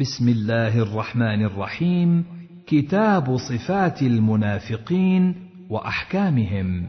بسم الله الرحمن الرحيم. كتاب صفات المنافقين وأحكامهم.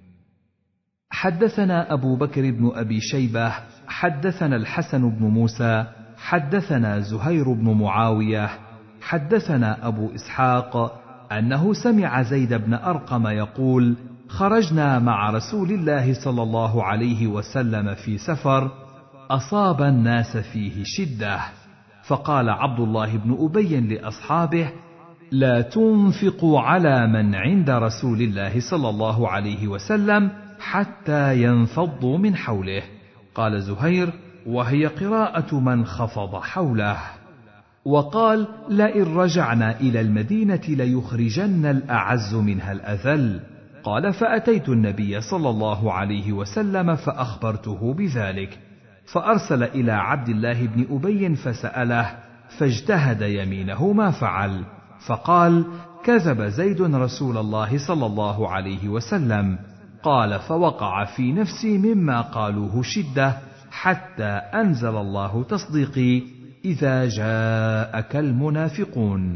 حدثنا أبو بكر بن أبي شيبة حدثنا الحسن بن موسى حدثنا زهير بن معاوية حدثنا أبو إسحاق أنه سمع زيد بن أرقم يقول: خرجنا مع رسول الله صلى الله عليه وسلم في سفر أصاب الناس فيه شدة، فقال عبد الله بن أبي لأصحابه: لا تنفقوا على من عند رسول الله صلى الله عليه وسلم حتى ينفضوا من حوله. قال زهير: وهي قراءة من خفض حوله. وقال: لئن رجعنا إلى المدينة ليخرجن الأعز منها الأذل. قال: فأتيت النبي صلى الله عليه وسلم فأخبرته بذلك، فأرسل إلى عبد الله بن أبي فسأله، فاجتهد يمينه ما فعل، فقال: كذب زيد رسول الله صلى الله عليه وسلم. قال: فوقع في نفسي مما قالوه شدة، حتى أنزل الله تصديقي: إذا جاءك المنافقون.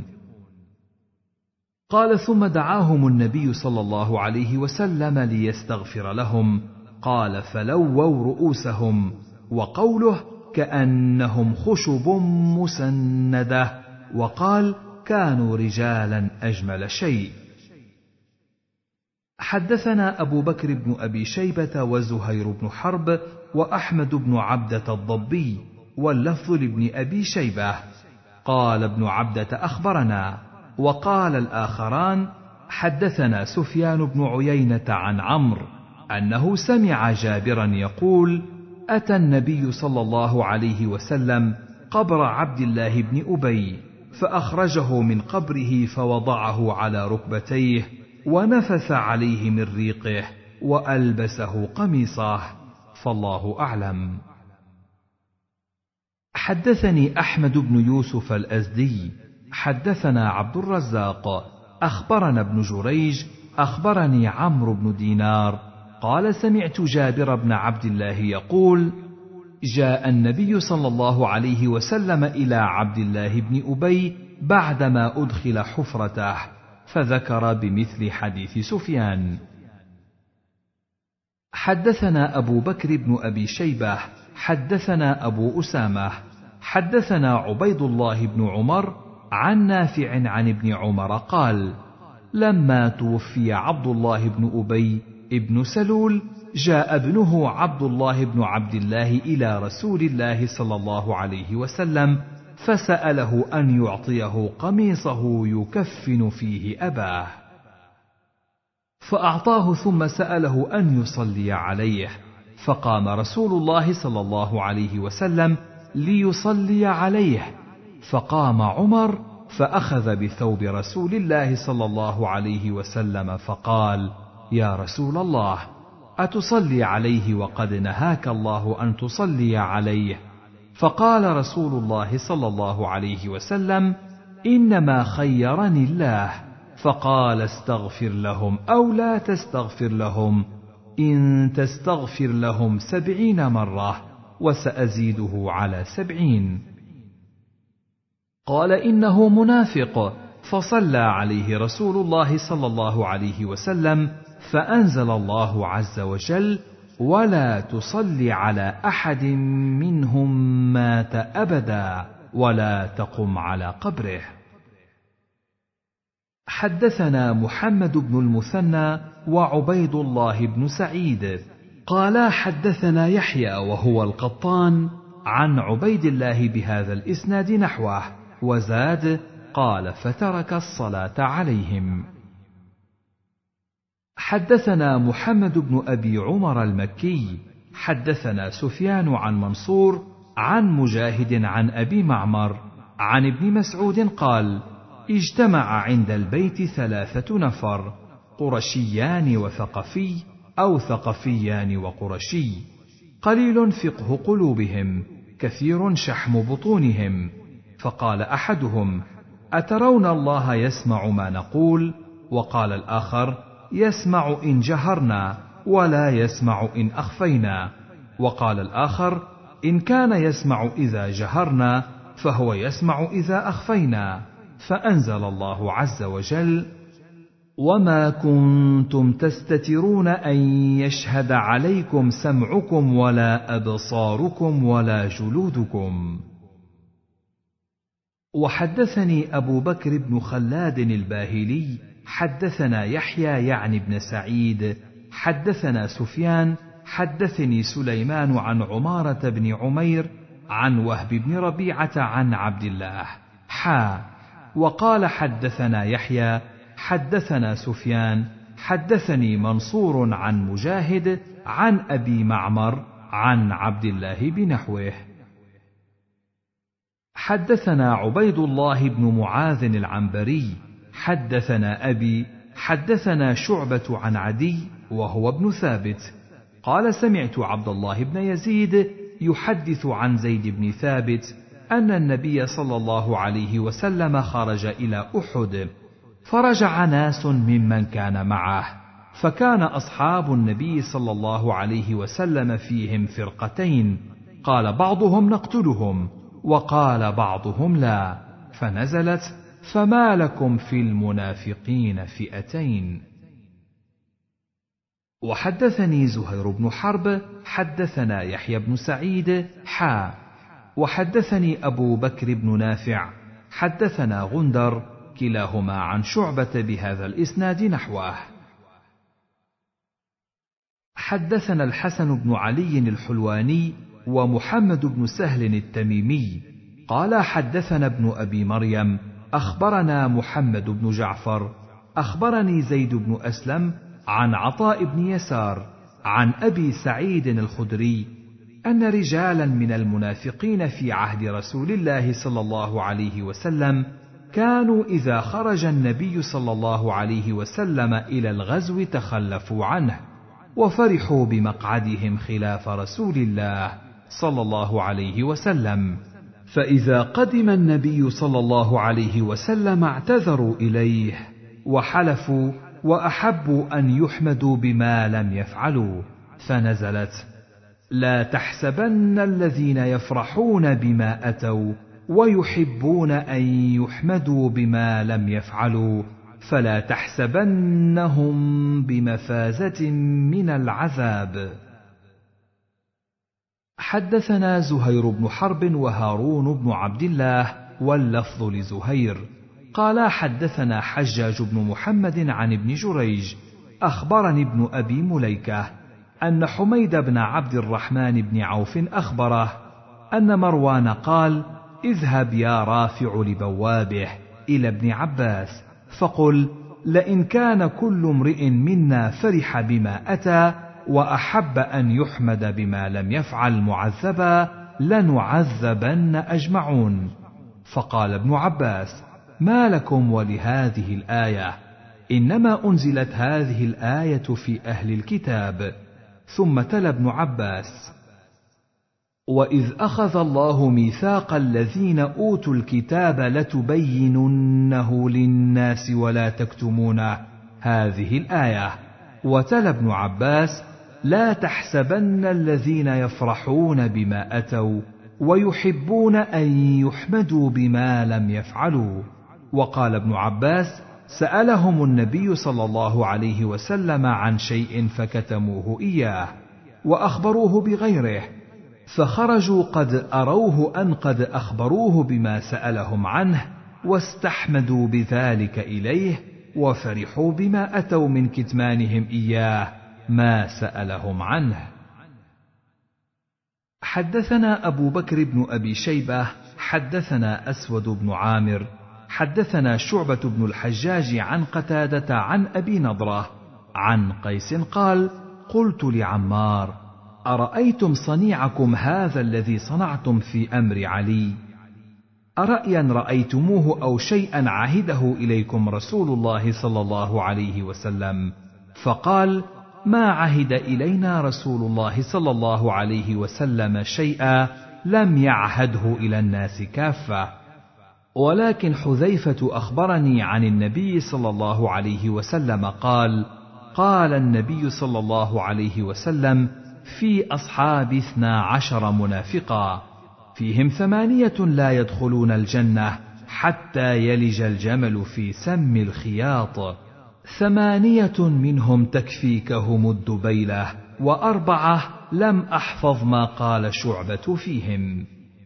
قال: ثم دعاهم النبي صلى الله عليه وسلم ليستغفر لهم. قال: فلووا رؤوسهم. وقوله: كأنهم خشب مسندة. وقال: كانوا رجالا أجمل شيء. حدثنا أبو بكر بن أبي شيبة وزهير بن حرب وأحمد بن عبدة الضبي، واللفظ لابن أبي شيبة. قال ابن عبدة: أخبرنا. وقال الآخران: حدثنا سفيان بن عيينة عن عمرو أنه سمع جابرا يقول: أتى النبي صلى الله عليه وسلم قبر عبد الله بن أبي، فأخرجه من قبره فوضعه على ركبتيه، ونفث عليه من ريقه، وألبسه قميصه، فالله أعلم. حدثني أحمد بن يوسف الأزدي حدثنا عبد الرزاق أخبرنا ابن جريج أخبرني عمرو بن دينار قال: سمعت جابر بن عبد الله يقول: جاء النبي صلى الله عليه وسلم إلى عبد الله بن أبي بعدما أدخل حفرته، فذكر بمثل حديث سفيان. حدثنا أبو بكر بن أبي شيبة حدثنا أبو أسامة حدثنا عبيد الله بن عمر عن نافع عن ابن عمر قال: لما توفي عبد الله بن أبي ابن سلول، جاء ابنه عبد الله بن عبد الله إلى رسول الله صلى الله عليه وسلم، فسأله أن يعطيه قميصه يكفن فيه أباه، فأعطاه، ثم سأله أن يصلي عليه، فقام رسول الله صلى الله عليه وسلم ليصلي عليه، فقام عمر فأخذ بثوب رسول الله صلى الله عليه وسلم فقال: يا رسول الله، أتصلي عليه وقد نهاك الله أن تصلي عليه؟ فقال رسول الله صلى الله عليه وسلم: إنما خيرني الله، فقال: استغفر لهم أو لا تستغفر لهم، إن تستغفر لهم 70 مرة وسأزيده على 70. قال: إنه منافق. فصلى عليه رسول الله صلى الله عليه وسلم، فأنزل الله عز وجل: ولا تصل على أحد منهم مات أبدا ولا تقم على قبره. حدثنا محمد بن المثنى وعبيد الله بن سعيد قالا حدثنا يحيى وهو القطان عن عبيد الله بهذا الإسناد نحوه، وزاد: قال: فترك الصلاة عليهم. حدثنا محمد بن أبي عمر المكي حدثنا سفيان عن منصور عن مجاهد عن أبي معمر عن ابن مسعود قال: اجتمع عند البيت 3 نفر، قرشيان وثقفي، أو ثقفيان وقرشي، قليل فقه قلوبهم، كثير شحم بطونهم. فقال أحدهم: أترون الله يسمع ما نقول؟ وقال الآخر: يسمع إن جهرنا، ولا يسمع إن أخفينا. وقال الآخر: إن كان يسمع إذا جهرنا فهو يسمع إذا أخفينا. فأنزل الله عز وجل: وما كنتم تستترون أن يشهد عليكم سمعكم ولا أبصاركم ولا جلودكم. وحدثني أبو بكر بن خلاد الباهلي حدثنا يحيى يعني بن سعيد حدثنا سفيان حدثني سليمان عن عمارة بن عمير عن وهب بن ربيعة عن عبد الله وقال حدثنا يحيى حدثنا سفيان حدثني منصور عن مجاهد عن أبي معمر عن عبد الله بنحوه. حدثنا عبيد الله بن معاذ العنبري حدثنا أبي حدثنا شعبة عن عدي وهو ابن ثابت قال: سمعت عبد الله بن يزيد يحدث عن زيد بن ثابت أن النبي صلى الله عليه وسلم خرج إلى أحد، فرجع ناس ممن كان معه، فكان أصحاب النبي صلى الله عليه وسلم فيهم فرقتين، قال بعضهم: نقتلهم، وقال بعضهم: لا، فنزلت: فما لكم في المنافقين فئتين. وحدثني زهير بن حرب حدثنا يحيى بن سعيد وحدثني أبو بكر بن نافع حدثنا غندر كلاهما عن شعبة بهذا الإسناد نحوه. حدثنا الحسن بن علي الحلواني ومحمد بن سهل التميمي قال: حدثنا ابن أبي مريم أخبرنا محمد بن جعفر أخبرني زيد بن أسلم عن عطاء بن يسار عن أبي سعيد الخدري أن رجالا من المنافقين في عهد رسول الله صلى الله عليه وسلم كانوا إذا خرج النبي صلى الله عليه وسلم إلى الغزو تخلفوا عنه، وفرحوا بمقعدهم خلاف رسول الله صلى الله عليه وسلم، فإذا قدم النبي صلى الله عليه وسلم اعتذروا إليه وحلفوا وأحبوا أن يحمدوا بما لم يفعلوا، فنزلت: لا تحسبن الذين يفرحون بما أتوا ويحبون أن يحمدوا بما لم يفعلوا فلا تحسبنهم بمفازة من العذاب. حدثنا زهير بن حرب وهارون بن عبد الله واللفظ لزهير قال: حدثنا حجاج بن محمد عن ابن جريج أخبرني ابن أبي مليكة أن حميد بن عبد الرحمن بن عوف أخبره أن مروان قال: اذهب يا رافع لبوابه إلى ابن عباس فقل: لئن كان كل امرئ منا فرح بما أتى وأحب أن يحمد بما لم يفعل معذبا لنعذبن أجمعون. فقال ابن عباس: ما لكم ولهذه الآية؟ إنما أنزلت هذه الآية في أهل الكتاب. ثم تلا ابن عباس: وإذ أخذ الله ميثاق الذين أوتوا الكتاب لتبيننه للناس ولا تكتمونه، هذه الآية. وتلا ابن عباس: لا تحسبن الذين يفرحون بما أتوا ويحبون أن يحمدوا بما لم يفعلوا. وقال ابن عباس: سألهم النبي صلى الله عليه وسلم عن شيء فكتموه إياه وأخبروه بغيره، فخرجوا قد أروه أن قد أخبروه بما سألهم عنه واستحمدوا بذلك إليه وفرحوا بما أتوا من كتمانهم إياه ما سألهم عنه. حدثنا أبو بكر بن أبي شيبة حدثنا أسود بن عامر حدثنا شعبة بن الحجاج عن قتادة عن أبي نضرة عن قيس قال: قلت لعمار: أرأيتم صنيعكم هذا الذي صنعتم في أمر علي؟ أرأيا رأيتموه أو شيئا عهده إليكم رسول الله صلى الله عليه وسلم؟ فقال: ما عهد إلينا رسول الله صلى الله عليه وسلم شيئا لم يعهده إلى الناس كافة، ولكن حذيفة أخبرني عن النبي صلى الله عليه وسلم قال: قال النبي صلى الله عليه وسلم: في أصحاب 12 منافقا، فيهم 8 لا يدخلون الجنة حتى يلج الجمل في سم الخياط، 8 منهم تكفيكهم الدبيلة، و4 لم أحفظ ما قال شعبة فيهم.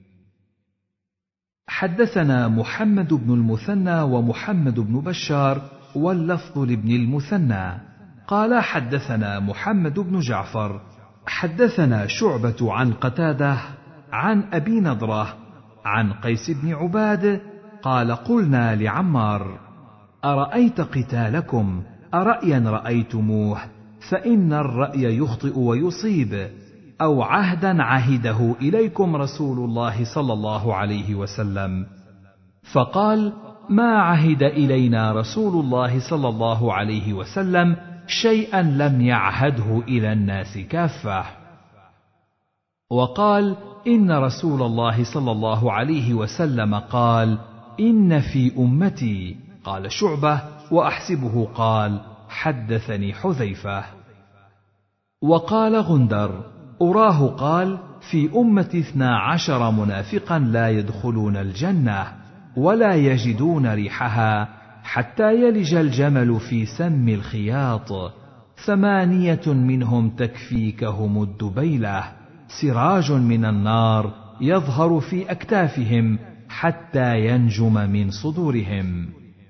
حدثنا محمد بن المثنى ومحمد بن بشار واللفظ لابن المثنى قال حدثنا محمد بن جعفر حدثنا شعبة عن قتادة عن أبي نضرة عن قيس بن عباد قال قلنا لعمار: أرأيت قتالكم أرأيا رأيتموه؟ فإن الرأي يخطئ ويصيب، أو عهدا عهده إليكم رسول الله صلى الله عليه وسلم؟ فقال: ما عهد إلينا رسول الله صلى الله عليه وسلم شيئا لم يعهده إلى الناس كافة. وقال: إن رسول الله صلى الله عليه وسلم قال: إن في أمتي. قال شعبة وأحسبه قال: حدثني حذيفة. وقال غندر: أراه قال: في أمتي 12 منافقا لا يدخلون الجنة ولا يجدون ريحها حتى يلج الجمل في سم الخياط، 8 منهم تكفيكهم الدبيلة، سراج من النار يظهر في أكتافهم حتى ينجم من صدورهم.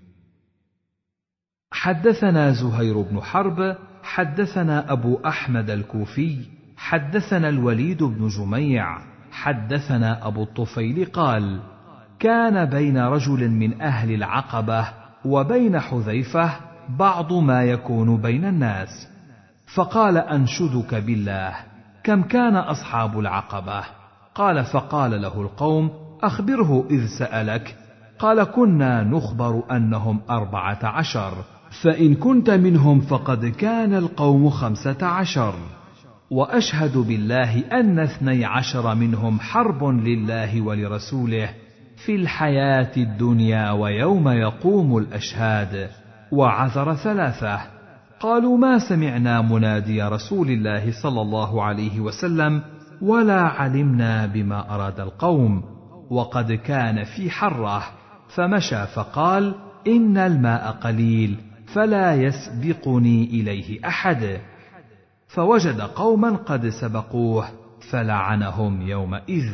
حدثنا زهير بن حرب حدثنا أبو أحمد الكوفي حدثنا الوليد بن جميع حدثنا أبو الطفيل قال: كان بين رجل من أهل العقبة وبين حذيفة بعض ما يكون بين الناس، فقال: أنشدك بالله، كم كان أصحاب العقبة؟ قال: فقال له القوم: أخبره إذ سألك. قال: كنا نخبر أنهم 14، فإن كنت منهم فقد كان القوم 15، وأشهد بالله أن 12 منهم حرب لله ولرسوله في الحياة الدنيا ويوم يقوم الأشهاد. وعذر 3. قالوا: ما سمعنا منادي رسول الله صلى الله عليه وسلم ولا علمنا بما أراد القوم، وقد كان في حره، فمشى فقال: إن الماء قليل فلا يسبقني إليه أحد، فوجد قوما قد سبقوه فلعنهم يومئذ.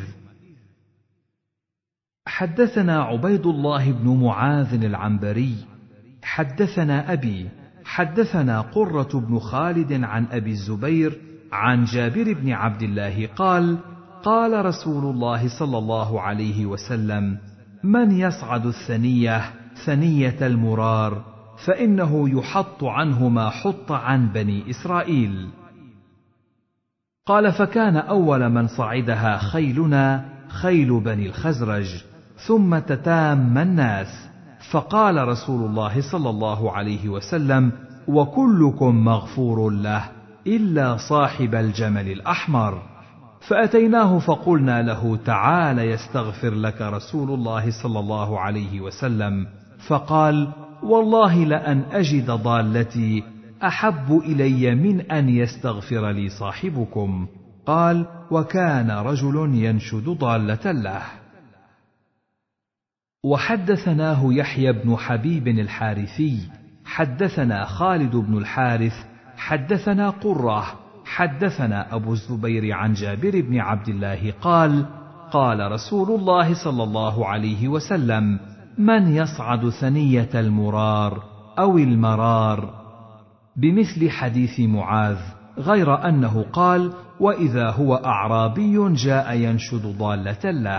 حدثنا عبيد الله بن معاذ العنبري حدثنا أبي حدثنا قرة بن خالد عن أبي الزبير عن جابر بن عبد الله قال: قال رسول الله صلى الله عليه وسلم: من يصعد الثنية ثنية المرار فإنه يحط عنه ما حط عن بني إسرائيل. قال: فكان أول من صعدها خيلنا خيل بني الخزرج، ثم تتام الناس، فقال رسول الله صلى الله عليه وسلم: وكلكم مغفور له إلا صاحب الجمل الأحمر. فأتيناه فقلنا له: تعال يستغفر لك رسول الله صلى الله عليه وسلم. فقال: والله لأن أجد ضالتي أحب إلي من أن يستغفر لي صاحبكم. قال: وكان رجل ينشد ضالة له. وحدثناه يحيى بن حبيب الحارثي حدثنا خالد بن الحارث حدثنا قرة حدثنا أبو الزبير عن جابر بن عبد الله قال: قال رسول الله صلى الله عليه وسلم: من يصعد ثنية المرار أو المرار، بمثل حديث معاذ، غير أنه قال: وإذا هو أعرابي جاء ينشد ضالة له.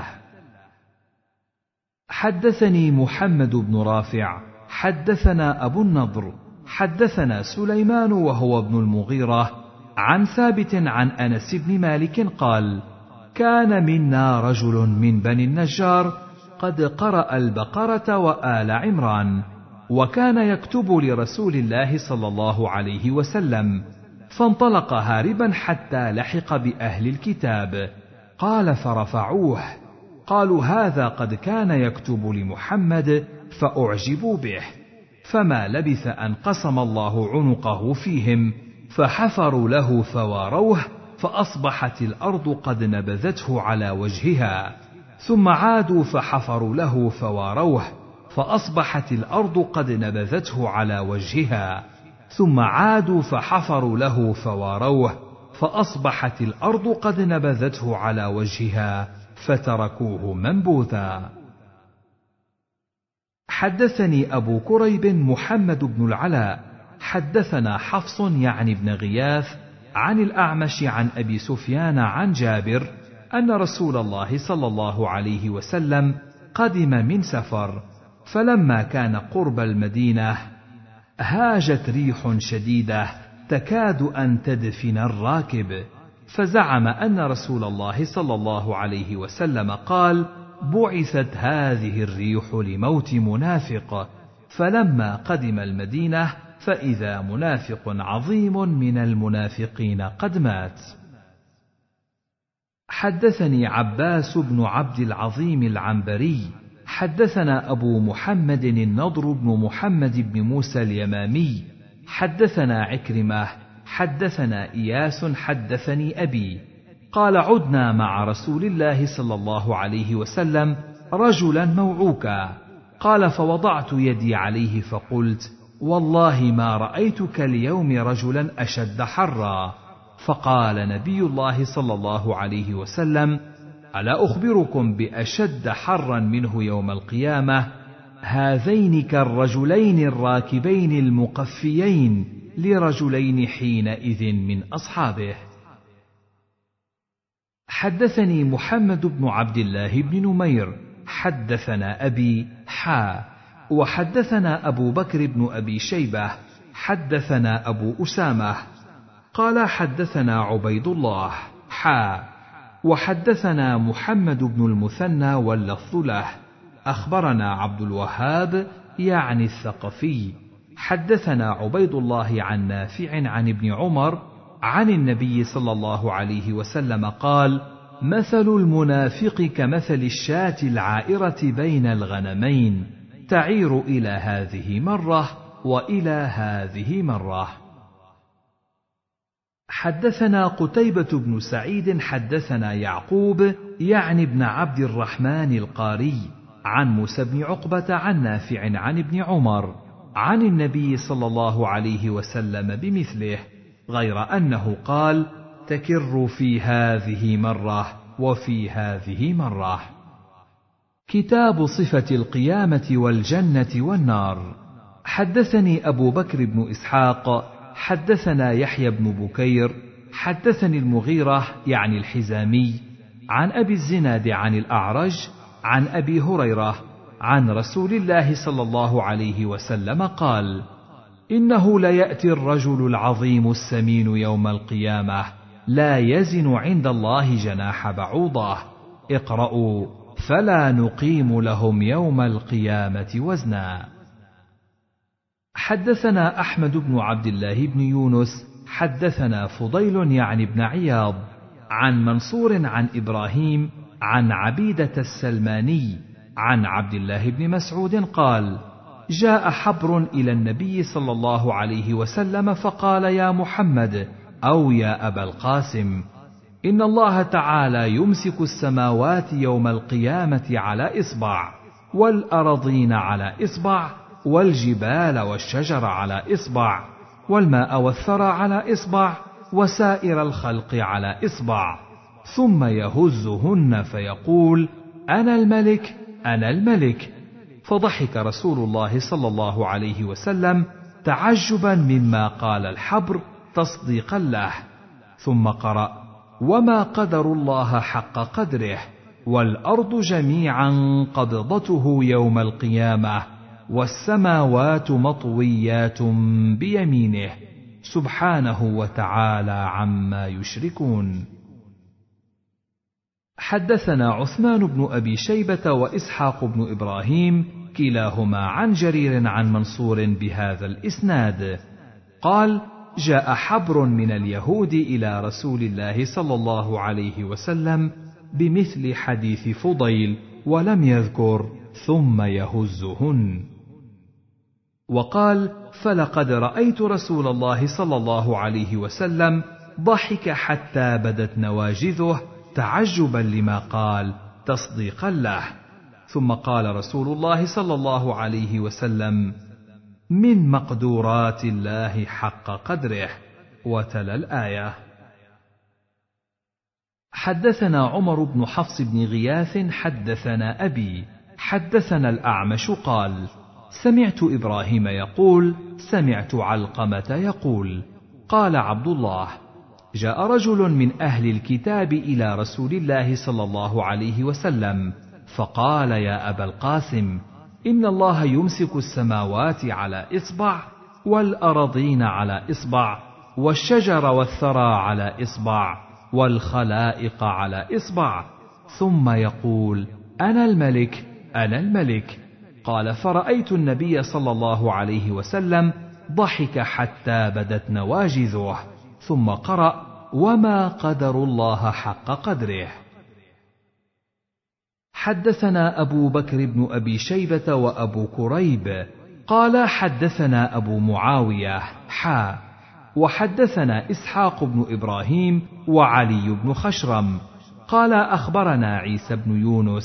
حدثني محمد بن رافع حدثنا أبو النضر حدثنا سليمان وهو ابن المغيرة عن ثابت عن أنس بن مالك قال: كان منا رجل من بني النجار قد قرأ البقرة وآل عمران، وكان يكتب لرسول الله صلى الله عليه وسلم، فانطلق هاربا حتى لحق بأهل الكتاب. قال: فرفعوه، قالوا: هذا قد كان يكتب لمحمد، فأعجبوا به، فما لبث أن قسم الله عنقه فيهم، فحفروا له فواروه، فأصبحت الأرض قد نبذته على وجهها. ثم عادوا فحفروا له فواروه فأصبحت الأرض قد نبذته على وجهها، ثم عادوا فحفروا له فواروه فأصبحت الأرض قد نبذته على وجهها فتركوه منبوذا. حدثني أبو كريب محمد بن العلاء حدثنا حفص يعني بن غياث عن الأعمش عن أبي سفيان عن جابر أن رسول الله صلى الله عليه وسلم قدم من سفر، فلما كان قرب المدينة هاجت ريح شديدة تكاد أن تدفن الراكب، فزعم أن رسول الله صلى الله عليه وسلم قال: بعثت هذه الريح لموت منافق، فلما قدم المدينة فإذا منافق عظيم من المنافقين قد مات. حدثني عباس بن عبد العظيم العنبري حدثنا أبو محمد النضر بن محمد بن موسى اليمامي حدثنا عكرمة حدثنا إياس حدثني أبي قال: عدنا مع رسول الله صلى الله عليه وسلم رجلا موعوكا، قال: فوضعت يدي عليه فقلت: والله ما رأيتك اليوم رجلا أشد حرا. فقال نبي الله صلى الله عليه وسلم: ألا أخبركم بأشد حرا منه يوم القيامة؟ هذين كالرجلين الراكبين المقفيين لرجلين حينئذ من أصحابه. حدثني محمد بن عبد الله بن نمير حدثنا أبي وحدثنا أبو بكر بن أبي شيبة حدثنا أبو أسامة قال: حدثنا عبيد الله وحدثنا محمد بن المثنى واللفظ له أخبرنا عبد الوهاب يعني الثقفي حدثنا عبيد الله عن نافع عن ابن عمر عن النبي صلى الله عليه وسلم قال: مثل المنافق كمثل الشاة العائرة بين الغنمين تعير إلى هذه مرة وإلى هذه مرة. حدثنا قتيبة بن سعيد حدثنا يعقوب يعني ابن عبد الرحمن القاري عن موسى بن عقبة عن نافع عن ابن عمر عن النبي صلى الله عليه وسلم بمثله، غير أنه قال: تكر في هذه مرة وفي هذه مرة. كتاب صفة القيامة والجنة والنار. حدثني أبو بكر بن إسحاق حدثنا يحيى بن بكير حدثني المغيرة يعني الحزامي عن أبي الزناد عن الأعرج عن أبي هريرة عن رسول الله صلى الله عليه وسلم قال: إنه ليأتي الرجل العظيم السمين يوم القيامة لا يزن عند الله جناح بعوضة، اقرأوا: فلا نقيم لهم يوم القيامة وزنا. حدثنا أحمد بن عبد الله بن يونس حدثنا فضيل يعني بن عياض عن منصور عن إبراهيم عن عبيدة السلماني عن عبد الله بن مسعود قال: جاء حبر إلى النبي صلى الله عليه وسلم فقال: يا محمد أو يا أبا القاسم، إن الله تعالى يمسك السماوات يوم القيامة على إصبع، والأرضين على إصبع، والجبال والشجر على إصبع، والماء والثرى على إصبع، وسائر الخلق على إصبع، ثم يهزهن فيقول: أنا الملك أنا الملك. فضحك رسول الله صلى الله عليه وسلم تعجبا مما قال الحبر تصديقا له، ثم قرأ: وما قدر الله حق قدره، والأرض جميعا قبضته يوم القيامة، والسماوات مطويات بيمينه سبحانه وتعالى عما يشركون. حدثنا عثمان بن أبي شيبة وإسحاق بن إبراهيم كلاهما عن جرير عن منصور بهذا الإسناد قال: جاء حبر من اليهود إلى رسول الله صلى الله عليه وسلم بمثل حديث فضيل ولم يذكر ثم يهزهن. وقال: فلقد رأيت رسول الله صلى الله عليه وسلم ضحك حتى بدت نواجذه تعجبا لما قال، تصديقا له. ثم قال رسول الله صلى الله عليه وسلم: من مقدورات الله حق قدره، وتلا الآية. حدثنا عمر بن حفص بن غياث حدثنا أبي حدثنا الأعمش قال: سمعت إبراهيم يقول: سمعت علقمة يقول: قال عبد الله: جاء رجل من أهل الكتاب إلى رسول الله صلى الله عليه وسلم فقال: يا أبا القاسم، إن الله يمسك السماوات على إصبع، والأرضين على إصبع، والشجر والثرى على إصبع، والخلائق على إصبع، ثم يقول: أنا الملك أنا الملك. قال: فرأيت النبي صلى الله عليه وسلم ضحك حتى بدت نواجذه، ثم قرأ: وما قدر الله حق قدره. حدثنا أبو بكر بن أبي شيبة وأبو كريب قال: حدثنا أبو معاوية وحدثنا إسحاق بن إبراهيم وعلي بن خشرم قال: أخبرنا عيسى بن يونس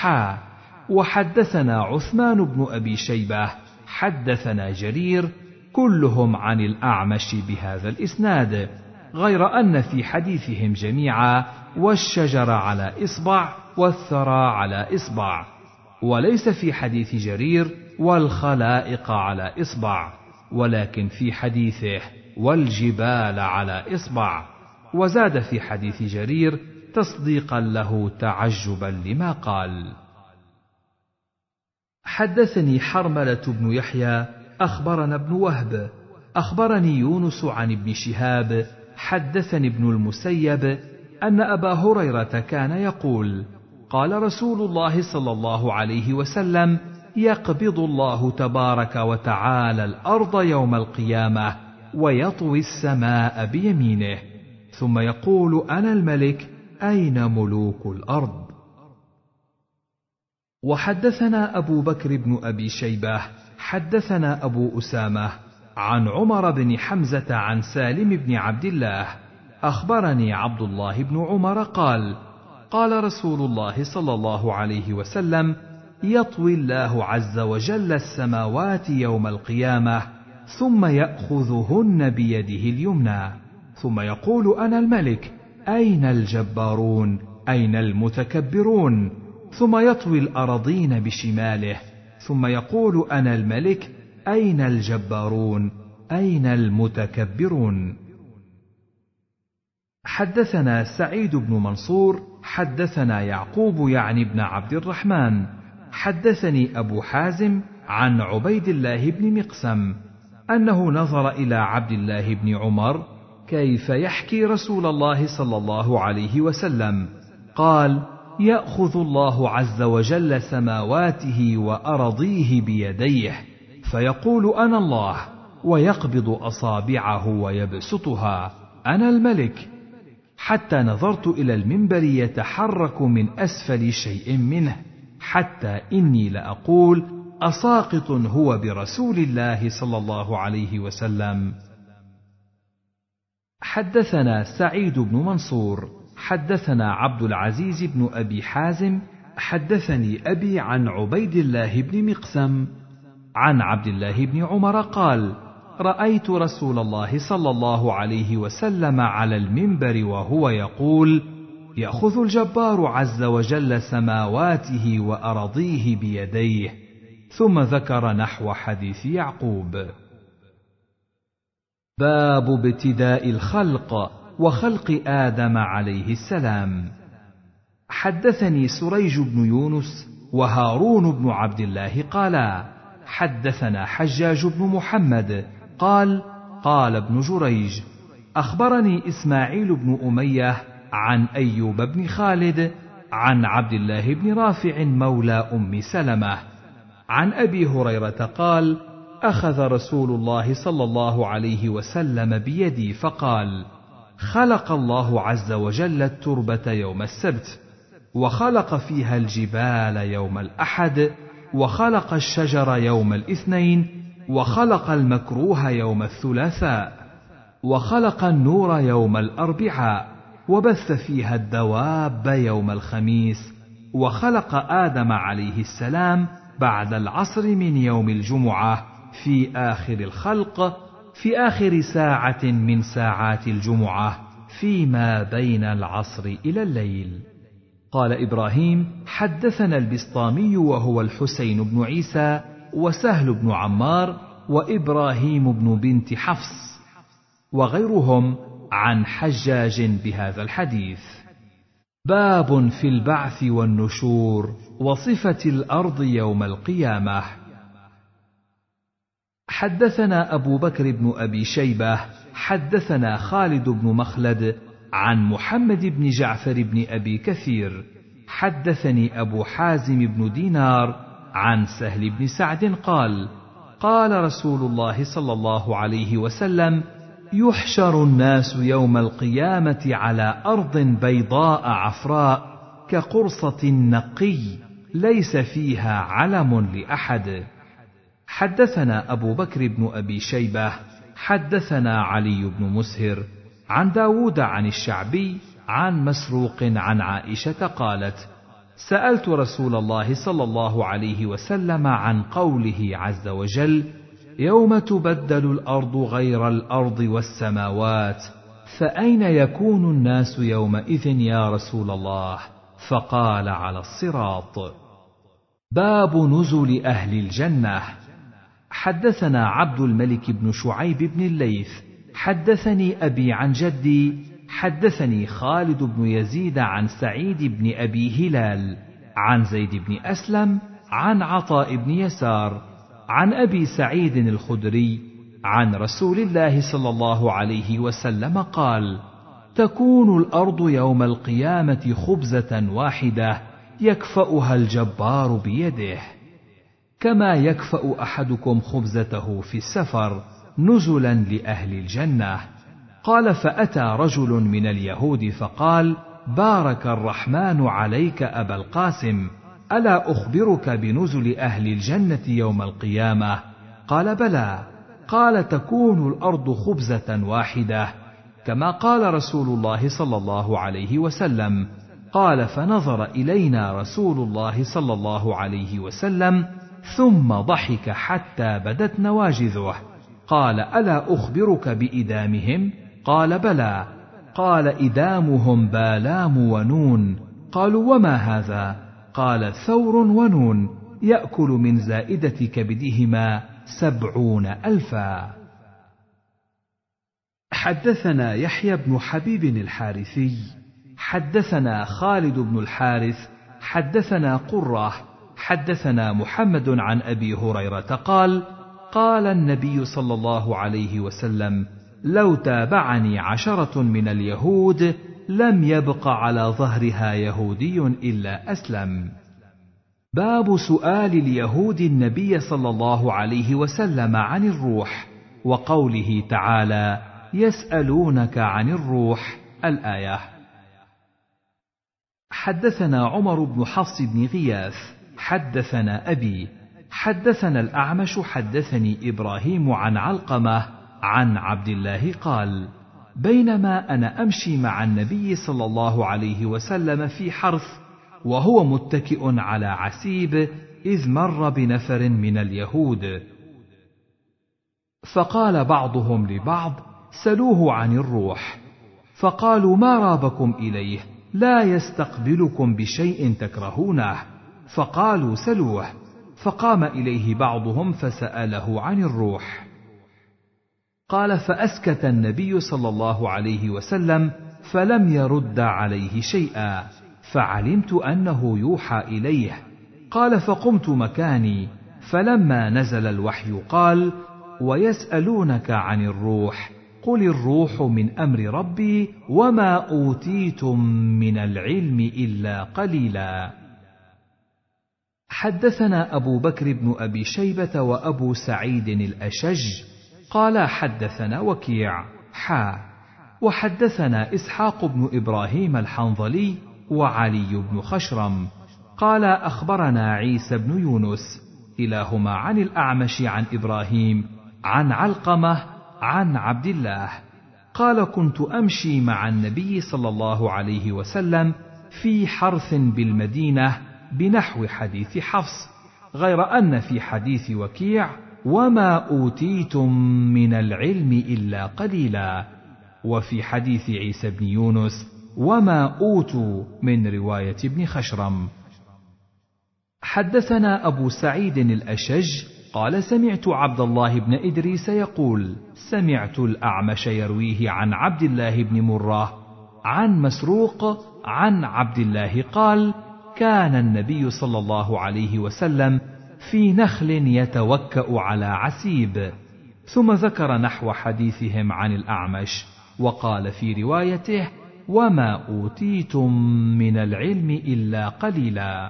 وحدثنا عثمان بن أبي شيبة حدثنا جرير، كلهم عن الأعمش بهذا الإسناد، غير أن في حديثهم جميعا والشجر على إصبع والثرى على إصبع، وليس في حديث جرير والخلائق على إصبع، ولكن في حديثه والجبال على إصبع، وزاد في حديث جرير تصديقا له تعجبا لما قال. حدثني حرملة بن يحيى أخبرنا ابن وهب أخبرني يونس عن ابن شهاب حدثني ابن المسيب أن أبا هريرة كان يقول: قال رسول الله صلى الله عليه وسلم: يقبض الله تبارك وتعالى الأرض يوم القيامة ويطوي السماء بيمينه، ثم يقول: أنا الملك أين ملوك الأرض؟ وحدثنا أبو بكر بن أبي شيبة حدثنا أبو أسامة عن عمر بن حمزة عن سالم بن عبد الله أخبرني عبد الله بن عمر قال: قال رسول الله صلى الله عليه وسلم: يطوي الله عز وجل السماوات يوم القيامة ثم يأخذهن بيده اليمنى، ثم يقول: أنا الملك أين الجبارون أين المتكبرون؟ ثم يطوي الأراضين بشماله، ثم يقول: أنا الملك أين الجبارون أين المتكبرون؟ حدثنا سعيد بن منصور حدثنا يعقوب يعني بن عبد الرحمن حدثني أبو حازم عن عبيد الله بن مقسم أنه نظر إلى عبد الله بن عمر كيف يحكي رسول الله صلى الله عليه وسلم، قال: يأخذ الله عز وجل سماواته وأرضيه بيديه فيقول: أنا الله، ويقبض أصابعه ويبسطها: أنا الملك، حتى نظرت إلى المنبر يتحرك من أسفل شيء منه، حتى إني لأقول: أساقط هو برسول الله صلى الله عليه وسلم. حدثنا سعيد بن منصور حدثنا عبد العزيز بن أبي حازم حدثني أبي عن عبيد الله بن مقسم عن عبد الله بن عمر قال: رأيت رسول الله صلى الله عليه وسلم على المنبر وهو يقول: يأخذ الجبار عز وجل سماواته وأرضيه بيديه، ثم ذكر نحو حديث يعقوب. باب ابتداء الخلق وخلق آدم عليه السلام. حدثني سريج بن يونس وهارون بن عبد الله قالا: حدثنا حجاج بن محمد قال: قال ابن جريج: أخبرني إسماعيل بن أمية عن أيوب بن خالد عن عبد الله بن رافع مولى أم سلمة عن أبي هريرة قال: أخذ رسول الله صلى الله عليه وسلم بيدي فقال: خلق الله عز وجل التربة يوم السبت، وخلق فيها الجبال يوم الأحد، وخلق الشجر يوم الاثنين، وخلق المكروه يوم الثلاثاء، وخلق النور يوم الأربعاء، وبث فيها الدواب يوم الخميس، وخلق آدم عليه السلام بعد العصر من يوم الجمعة في آخر الخلق، في آخر ساعة من ساعات الجمعة فيما بين العصر إلى الليل. قال إبراهيم: حدثنا البسطامي وهو الحسين بن عيسى وسهل بن عمار وإبراهيم بن بنت حفص وغيرهم عن حجاج بهذا الحديث. باب في البعث والنشور وصفة الأرض يوم القيامة. حدثنا أبو بكر بن أبي شيبة حدثنا خالد بن مخلد عن محمد بن جعفر بن أبي كثير حدثني أبو حازم بن دينار عن سهل بن سعد قال: قال رسول الله صلى الله عليه وسلم: يحشر الناس يوم القيامة على أرض بيضاء عفراء كقرصة نقي ليس فيها علم لأحد. حدثنا أبو بكر بن أبي شيبة حدثنا علي بن مسهر عن داود عن الشعبي عن مسروق عن عائشة قالت: سألت رسول الله صلى الله عليه وسلم عن قوله عز وجل: يوم تبدل الأرض غير الأرض والسماوات، فأين يكون الناس يومئذ يا رسول الله؟ فقال: على الصراط. باب نزل أهل الجنة. حدثنا عبد الملك بن شعيب بن الليث حدثني أبي عن جدي حدثني خالد بن يزيد عن سعيد بن أبي هلال عن زيد بن أسلم عن عطاء بن يسار عن أبي سعيد الخدري عن رسول الله صلى الله عليه وسلم قال: تكون الأرض يوم القيامة خبزة واحدة يكفأها الجبار بيده، كما يكفأ أحدكم خبزته في السفر نزلا لأهل الجنة. قال: فأتى رجل من اليهود فقال: بارك الرحمن عليك أبا القاسم، ألا أخبرك بنزل أهل الجنة يوم القيامة؟ قال: بلى. قال: تكون الأرض خبزة واحدة كما قال رسول الله صلى الله عليه وسلم. قال: فنظر إلينا رسول الله صلى الله عليه وسلم ثم ضحك حتى بدت نواجذه. قال: ألا أخبرك بإدامهم؟ قال: بلى. قال: إدامهم بالام ونون. قالوا: وما هذا؟ قال: ثور ونون يأكل من زائدة كبدهما 70,000. حدثنا يحيى بن حبيب الحارثي حدثنا خالد بن الحارث حدثنا قرة حدثنا محمد عن أبي هريرة قال: قال النبي صلى الله عليه وسلم: لو تابعني 10 من اليهود لم يبق على ظهرها يهودي إلا أسلم. باب سؤال اليهود النبي صلى الله عليه وسلم عن الروح، وقوله تعالى: يسألونك عن الروح، الآية. حدثنا عمر بن حفص بن غياث حدثنا أبي حدثنا الأعمش حدثني إبراهيم عن علقمة عن عبد الله قال: بينما أنا أمشي مع النبي صلى الله عليه وسلم في حرث وهو متكئ على عسيب إذ مر بنفر من اليهود، فقال بعضهم لبعض: سلوه عن الروح. فقالوا: ما رابكم إليه؟ لا يستقبلكم بشيء تكرهونه. فقالوا: سلوه. فقام إليه بعضهم فسأله عن الروح. قال: فأسكت النبي صلى الله عليه وسلم فلم يرد عليه شيئا، فعلمت أنه يوحى إليه. قال: فقمت مكاني، فلما نزل الوحي قال: ويسألونك عن الروح، قل الروح من أمر ربي وما أوتيتم من العلم إلا قليلا. حدثنا أبو بكر بن أبي شيبة وأبو سعيد الأشج قال: حدثنا وكيع وحدثنا إسحاق بن إبراهيم الحنظلي وعلي بن خشرم قال: أخبرنا عيسى بن يونس كلاهما عن الأعمش عن إبراهيم عن علقمة عن عبد الله قال: كنت أمشي مع النبي صلى الله عليه وسلم في حرث بالمدينة بنحو حديث حفص، غير أن في حديث وكيع وما أوتيتم من العلم إلا قليلا، وفي حديث عيسى بن يونس وما أوتوا من رواية ابن خشرم. حدثنا أبو سعيد الأشج قال سمعت عبد الله بن إدريس يقول سمعت الأعمش يرويه عن عبد الله بن مرة عن مسروق عن عبد الله قال كان النبي صلى الله عليه وسلم في نخل يتوكأ على عسيب، ثم ذكر نحو حديثهم عن الأعمش، وقال في روايته وما أوتيتم من العلم إلا قليلا.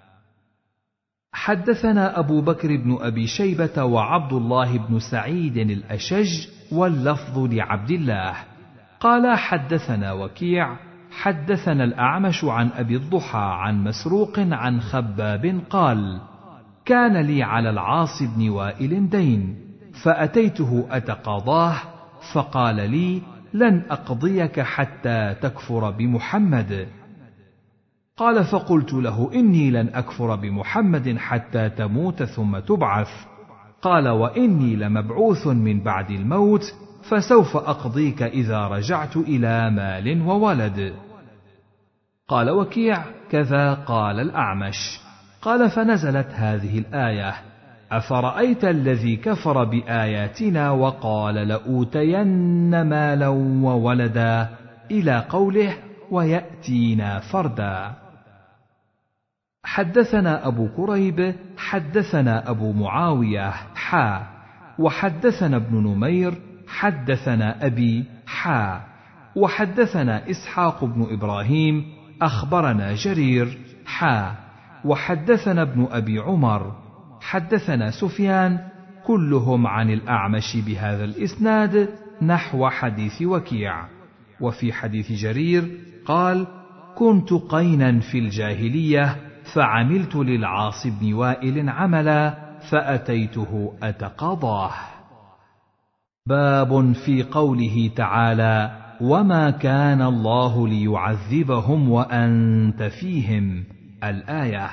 حدثنا أبو بكر بن أبي شيبة وعبد الله بن سعيد الأشج واللفظ لعبد الله قال حدثنا وكيع حدثنا الأعمش عن أبي الضحى عن مسروق عن خباب قال كان لي على العاص بن وائل دين فأتيته أتقاضاه فقال لي لن أقضيك حتى تكفر بمحمد. قال فقلت له إني لن أكفر بمحمد حتى تموت ثم تبعث. قال وإني لمبعوث من بعد الموت فسوف أقضيك إذا رجعت إلى مال وولد. قال وكيع كذا قال الأعمش. قال فنزلت هذه الآية أفرأيت الذي كفر بآياتنا وقال لأوتين مالا وولدا إلى قوله ويأتينا فردا. حدثنا أبو كريب حدثنا أبو معاوية وحدثنا ابن نمير حدثنا أبي وحدثنا إسحاق بن إبراهيم أخبرنا جرير وحدثنا ابن أبي عمر حدثنا سفيان كلهم عن الأعمش بهذا الإسناد نحو حديث وكيع. وفي حديث جرير قال كنت قينا في الجاهلية فعملت للعاص بن وائل عملا فأتيته أتقاضاه. باب في قوله تعالى وما كان الله ليعذبهم وأنت فيهم الآية.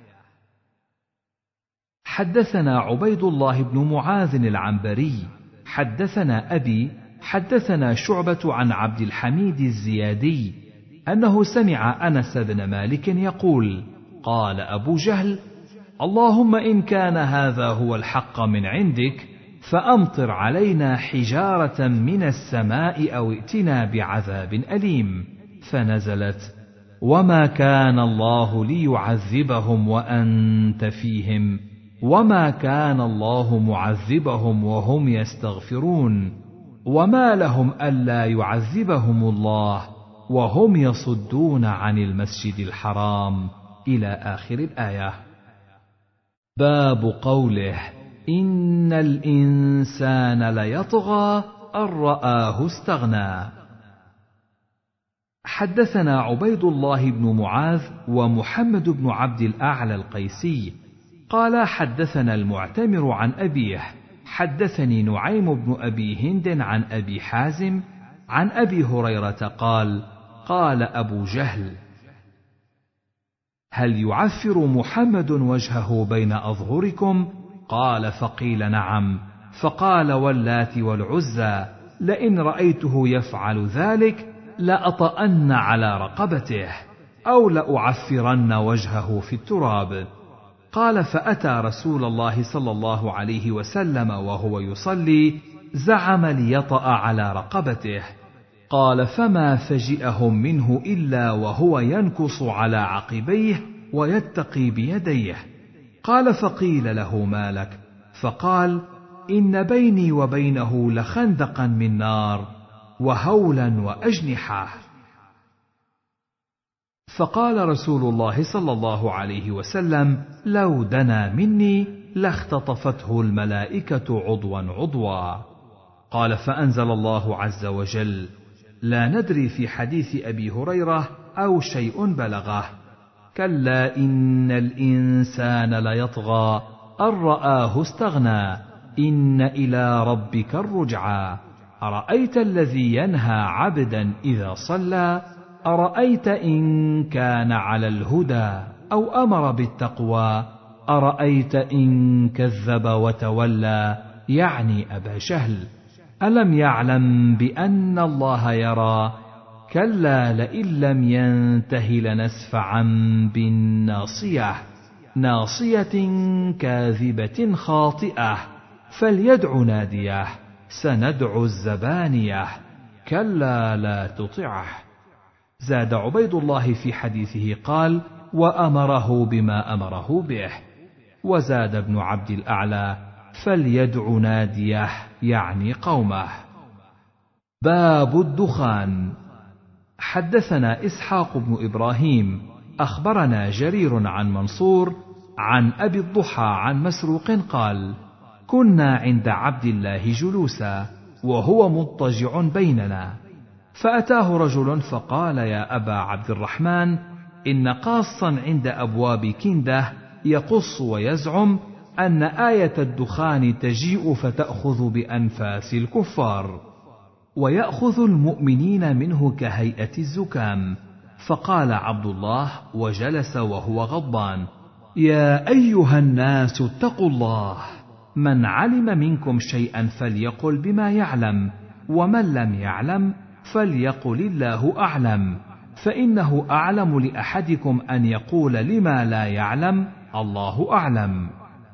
حدثنا عبيد الله بن معاذ العنبري حدثنا أبي حدثنا شعبة عن عبد الحميد الزيادي أنه سمع أنس بن مالك يقول قال أبو جهل اللهم إن كان هذا هو الحق من عندك فأمطر علينا حجارة من السماء أو ائتنا بعذاب أليم، فنزلت وما كان الله ليعذبهم وأنت فيهم وما كان الله معذبهم وهم يستغفرون وما لهم ألا يعذبهم الله وهم يصدون عن المسجد الحرام إلى آخر الآية. باب قوله إن الإنسان ليطغى أن رآه استغنى. حدثنا عبيد الله بن معاذ ومحمد بن عبد الأعلى القيسي قال حدثنا المعتمر عن أبيه حدثني نعيم بن أبي هند عن أبي حازم عن أبي هريرة قال قال أبو جهل هل يعفر محمد وجهه بين أظهركم؟ قال فقيل نعم. فقال واللات والعزى لئن رأيته يفعل ذلك لأطأن على رقبته أو لأعفرن وجهه في التراب. قال فأتى رسول الله صلى الله عليه وسلم وهو يصلي زعم ليطأ على رقبته. قال فما فجئهم منه إلا وهو ينكص على عقبيه ويتقي بيديه. قال فقيل له ما لك؟ فقال إن بيني وبينه لخندقا من نار وهولا وأجنحة. فقال رسول الله صلى الله عليه وسلم لو دنا مني لاختطفته الملائكة عضوا عضوا. قال فأنزل الله عز وجل لا ندري في حديث أبي هريرة أو شيء بلغه كلا إن الإنسان ليطغى أن رآه استغنى إن إلى ربك الرجعى أرأيت الذي ينهى عبدا إذا صلى أرأيت إن كان على الهدى أو أمر بالتقوى أرأيت إن كذب وتولى، يعني أبا جهل. ألم يعلم بأن الله يرى؟ كلا لئن لم ينته لنسفعا بالناصية، ناصية كاذبة خاطئة، فليدع ناديه، سندع الزبانية، كلا لا تطعه. زاد عبيد الله في حديثه قال: وأمره بما أمره به. وزاد ابن عبد الأعلى: فليدع ناديه، يعني قومه. باب الدخان. حدثنا إسحاق بن إبراهيم أخبرنا جرير عن منصور عن أبي الضحى عن مسروق قال: كنا عند عبد الله جلوسا وهو مضطجع بيننا، فأتاه رجل فقال: يا أبا عبد الرحمن، إن قاصا عند أبواب كنده يقص ويزعم أن آية الدخان تجيء فتأخذ بأنفاس الكفار، ويأخذ المؤمنين منه كهيئة الزكام. فقال عبد الله وجلس وهو غضبان: يا أيها الناس اتقوا الله، من علم منكم شيئا فليقل بما يعلم، ومن لم يعلم فليقل الله أعلم، فإنه أعلم لأحدكم أن يقول لما لا يعلم الله أعلم.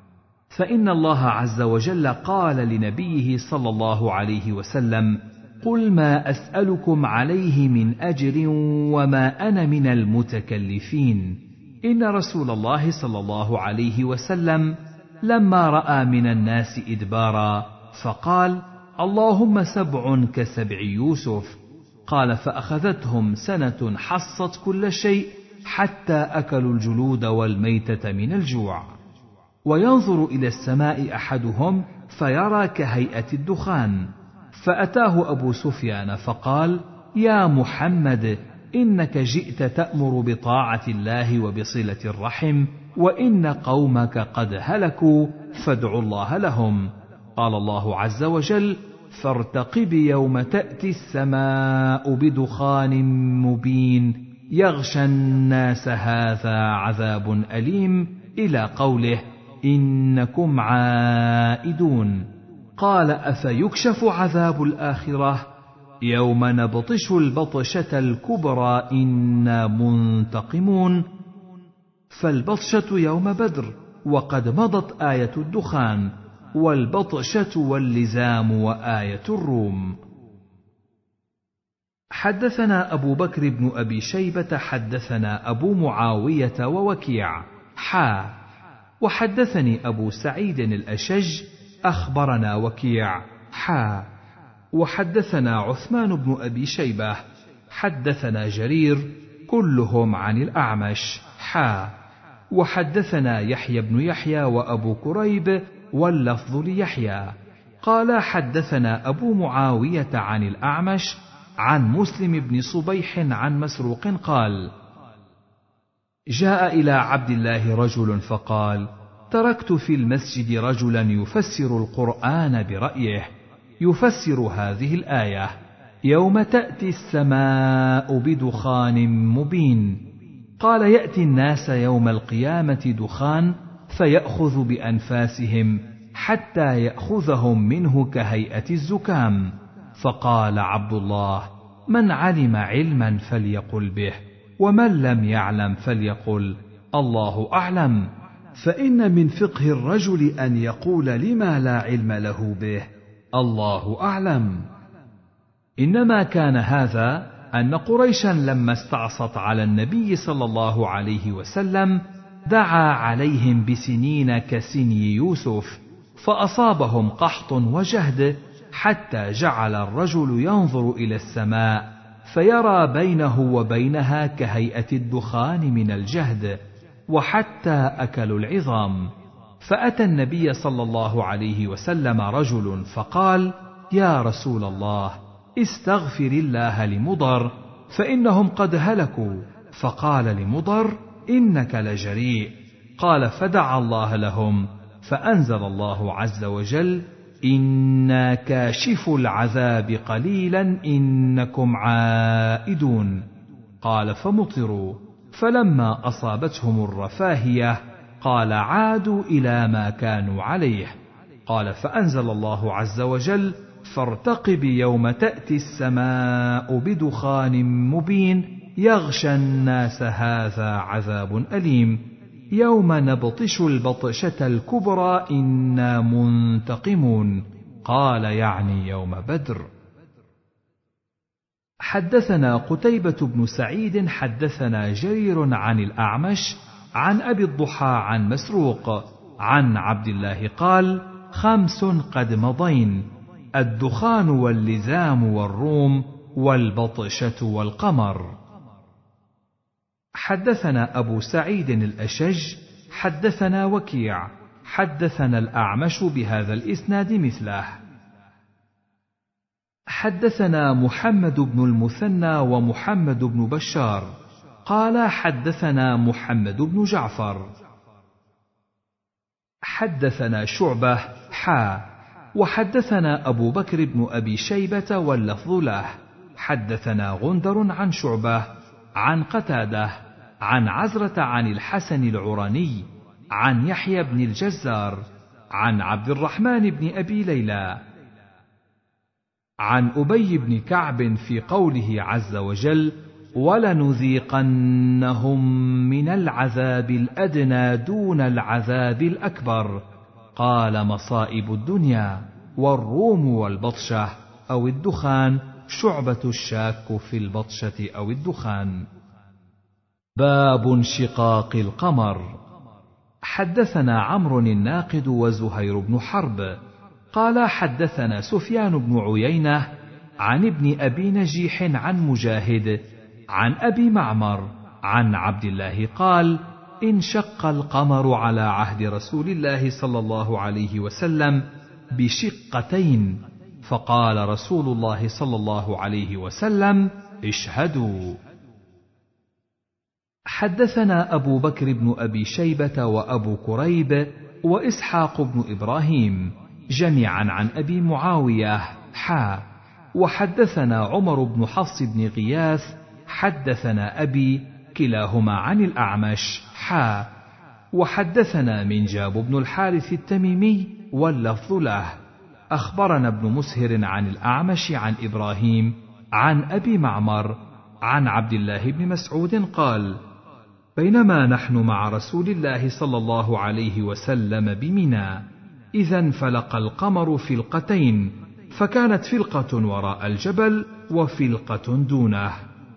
فإن الله عز وجل قال لنبيه صلى الله عليه وسلم: قل ما أسألكم عليه من أجر وما أنا من المتكلفين. إن رسول الله صلى الله عليه وسلم لما رأى من الناس إدبارا فقال: اللهم 7 كسبع يوسف. قال: فأخذتهم سنة حصت كل شيء حتى أكلوا الجلود والميتة من الجوع. وينظر إلى السماء أحدهم فيرى كهيئة الدخان، فأتاه أبو سفيان فقال: يا محمد، إنك جئت تأمر بطاعة الله وبصلة الرحم، وإن قومك قد هلكوا، فادعوا الله لهم. قال الله عز وجل: فارتقب يوم تأتي السماء بدخان مبين يغشى الناس هذا عذاب أليم، إلى قوله: إنكم عائدون. قال: أفيكشف عذاب الآخرة؟ يوم نبطش البطشة الكبرى إنا منتقمون. فالبطشة يوم بدر، وقد مضت آية الدخان، والبطشة واللزام وآية الروم. حدثنا أبو بكر بن أبي شيبة حدثنا أبو معاوية ووكيع وحدثني أبو سعيد الأشج أخبرنا وكيع وحدثنا عثمان بن أبي شيبة حدثنا جرير كلهم عن الأعمش وحدثنا يحيى بن يحيى وأبو كريب واللفظ ليحيى قال: حدثنا أبو معاوية عن الأعمش عن مسلم بن صبيح عن مسروق قال: جاء إلى عبد الله رجل فقال: تركت في المسجد رجلا يفسر القرآن برأيه، يفسر هذه الآية: يوم تأتي السماء بدخان مبين. قال: يأتي الناس يوم القيامة دخان فيأخذ بأنفاسهم حتى يأخذهم منه كهيئة الزكام. فقال عبد الله: من علم علما فليقل به، ومن لم يعلم فليقل الله أعلم، فإن من فقه الرجل أن يقول لما لا علم له به الله أعلم. إنما كان هذا أن قريشا لما استعصت على النبي صلى الله عليه وسلم دعا عليهم بسنين كسني يوسف، فأصابهم قحط وجهد، حتى جعل الرجل ينظر إلى السماء فيرى بينه وبينها كهيئة الدخان من الجهد، وحتى أكلوا العظام. فأتى النبي صلى الله عليه وسلم رجل فقال: يا رسول الله، استغفر الله لمضر فإنهم قد هلكوا. فقال لمضر: إنك لجريء. قال: فدعا الله لهم، فأنزل الله عز وجل: إنا كاشف العذاب قليلا إنكم عائدون. قال فمطروا، فلما أصابتهم الرفاهية قال عادوا إلى ما كانوا عليه. قال فأنزل الله عز وجل فارتقب يوم تأتي السماء بدخان مبين يغشى الناس هذا عذاب أليم يوم نبطش البطشة الكبرى إنا منتقمون. قال يعني يوم بدر. حدثنا قتيبة بن سعيد حدثنا جرير عن الأعمش عن أبي الضحى عن مسروق عن عبد الله قال: 5 قد مضين: الدخان واللزام والروم والبطشة والقمر. حدثنا أبو سعيد الأشج حدثنا وكيع حدثنا الأعمش بهذا الإسناد مثله. حدثنا محمد بن المثنى ومحمد بن بشار قال حدثنا محمد بن جعفر حدثنا شعبة وحدثنا أبو بكر بن أبي شيبة واللفظ له. حدثنا غندر عن شعبة عن قتادة عن عزرة عن الحسن العراني عن يحيى بن الجزار عن عبد الرحمن بن أبي ليلى عن أبي بن كعب في قوله عز وجل: ولنذيقنهم من العذاب الأدنى دون العذاب الأكبر. قال: مصائب الدنيا والروم والبطشة أو الدخان. شعبة الشاك في البطشة أو الدخان. باب انشقاق القمر. حدثنا عمرو الناقد وزهير بن حرب قال حدثنا سفيان بن عيينة عن ابن أبي نجيح عن مجاهد عن أبي معمر عن عبد الله قال: انشق القمر على عهد رسول الله صلى الله عليه وسلم بشقتين، فقال رسول الله صلى الله عليه وسلم: اشهدوا. حدثنا أبو بكر بن أبي شيبة وأبو كريب وإسحاق بن إبراهيم جميعا عن أبي معاوية وحدثنا عمر بن حفص بن غياث حدثنا أبي كلاهما عن الأعمش وحدثنا منجاب بن الحارث التميمي واللفظ له. أخبرنا ابن مسهر عن الأعمش عن إبراهيم عن أبي معمر عن عبد الله بن مسعود قال: بينما نحن مع رسول الله صلى الله عليه وسلم بمنى إذا انفلق القمر فلقتين، فكانت فلقة وراء الجبل وفلقة دونه،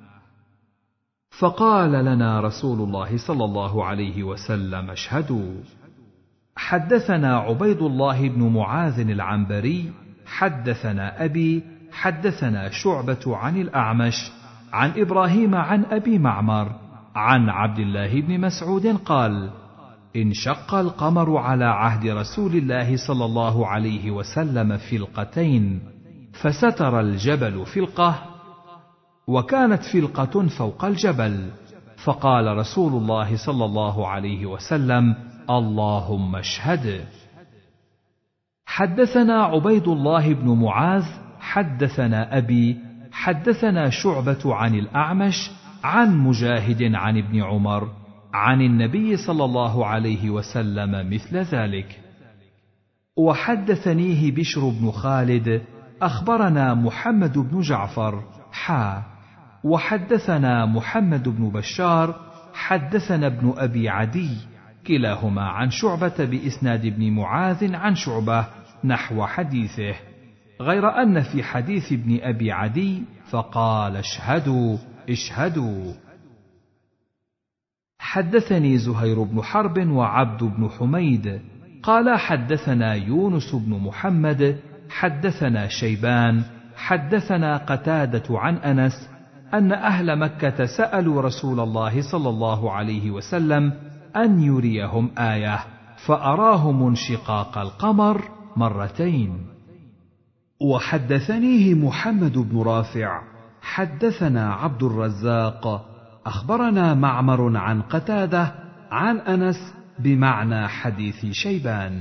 فقال لنا رسول الله صلى الله عليه وسلم: اشهدوا. حدثنا عبيد الله بن معاذ العنبري حدثنا أبي حدثنا شعبة عن الأعمش عن إبراهيم عن أبي معمر عن عبد الله بن مسعود قال: انشق القمر على عهد رسول الله صلى الله عليه وسلم فلقتين، فستر الجبل فلقة، وكانت فلقة فوق الجبل، فقال رسول الله صلى الله عليه وسلم: اللهم اشهد. حدثنا عبيد الله بن معاذ حدثنا أبي حدثنا شعبة عن الأعمش عن مجاهد عن ابن عمر عن النبي صلى الله عليه وسلم مثل ذلك. وحدثنيه بشر بن خالد أخبرنا محمد بن جعفر وحدثنا محمد بن بشار حدثنا ابن أبي عدي كلاهما عن شعبة بإسناد ابن معاذ عن شعبة نحو حديثه، غير أن في حديث ابن أبي عدي فقال: اشهدوا اشهدوا. حدثني زهير بن حرب وعبد بن حميد قال حدثنا يونس بن محمد حدثنا شيبان حدثنا قتادة عن أنس أن أهل مكة سألوا رسول الله صلى الله عليه وسلم أن يريهم آية، فأراهم انشقاق القمر مرتين. وحدثنيه محمد بن رافع حدثنا عبد الرزاق أخبرنا معمر عن قتادة عن أنس بمعنى حديث شيبان.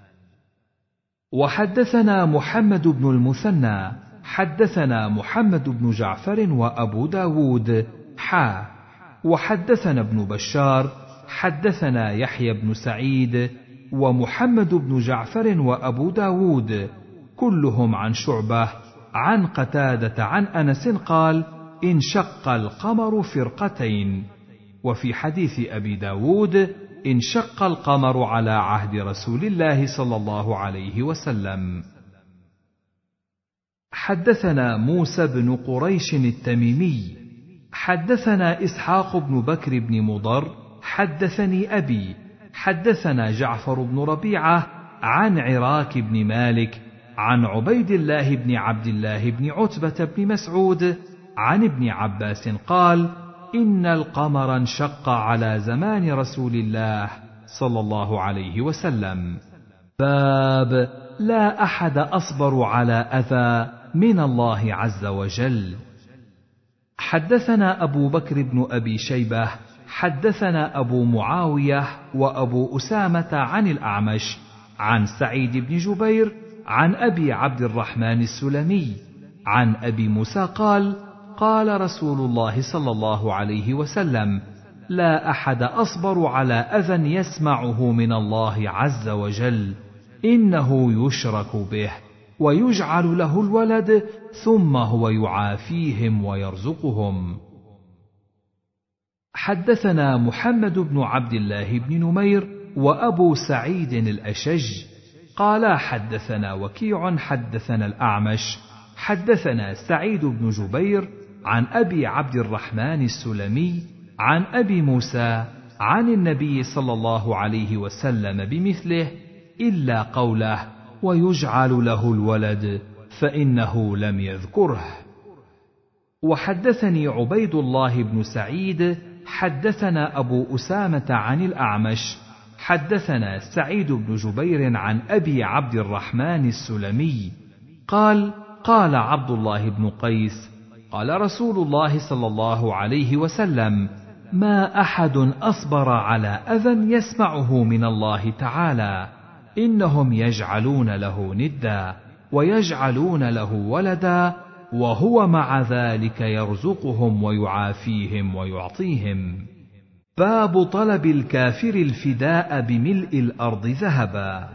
وحدثنا محمد بن المثنى حدثنا محمد بن جعفر وأبو داود وحدثنا ابن بشار حدثنا يحيى بن سعيد ومحمد بن جعفر وأبو داود كلهم عن شعبة عن قتادة عن أنس قال: انشق القمر فرقتين. وفي حديث أبي داود: انشق القمر على عهد رسول الله صلى الله عليه وسلم. حدثنا موسى بن قريش التميمي حدثنا إسحاق بن بكر بن مضر حدثني أبي حدثنا جعفر بن ربيعة عن عراك بن مالك عن عبيد الله بن عبد الله بن عتبة بن مسعود عن ابن عباس قال: إن القمر انشق على زمان رسول الله صلى الله عليه وسلم. باب لا أحد أصبر على أذى من الله عز وجل. حدثنا أبو بكر بن أبي شيبة حدثنا أبو معاوية وأبو أسامة عن الأعمش عن سعيد بن جبير عن أبي عبد الرحمن السلمي عن أبي موسى قال: قال رسول الله صلى الله عليه وسلم: لا أحد أصبر على أذى يسمعه من الله عز وجل، إنه يشرك به ويجعل له الولد ثم هو يعافيهم ويرزقهم. حدثنا محمد بن عبد الله بن نمير وأبو سعيد الأشج قالا حدثنا وكيع حدثنا الأعمش حدثنا سعيد بن جبير عن أبي عبد الرحمن السلمي عن أبي موسى عن النبي صلى الله عليه وسلم بمثله إلا قوله: ويجعل له الولد، فإنه لم يذكره. وحدثني عبيد الله بن سعيد حدثنا أبو أسامة عن الأعمش حدثنا سعيد بن جبير عن أبي عبد الرحمن السلمي قال: قال عبد الله بن قيس: قال رسول الله صلى الله عليه وسلم: ما أحد أصبر على أذى يسمعه من الله تعالى، إنهم يجعلون له ندا ويجعلون له ولدا وهو مع ذلك يرزقهم ويعافيهم ويعطيهم. باب طلب الكافر الفداء بملء الأرض ذهبا.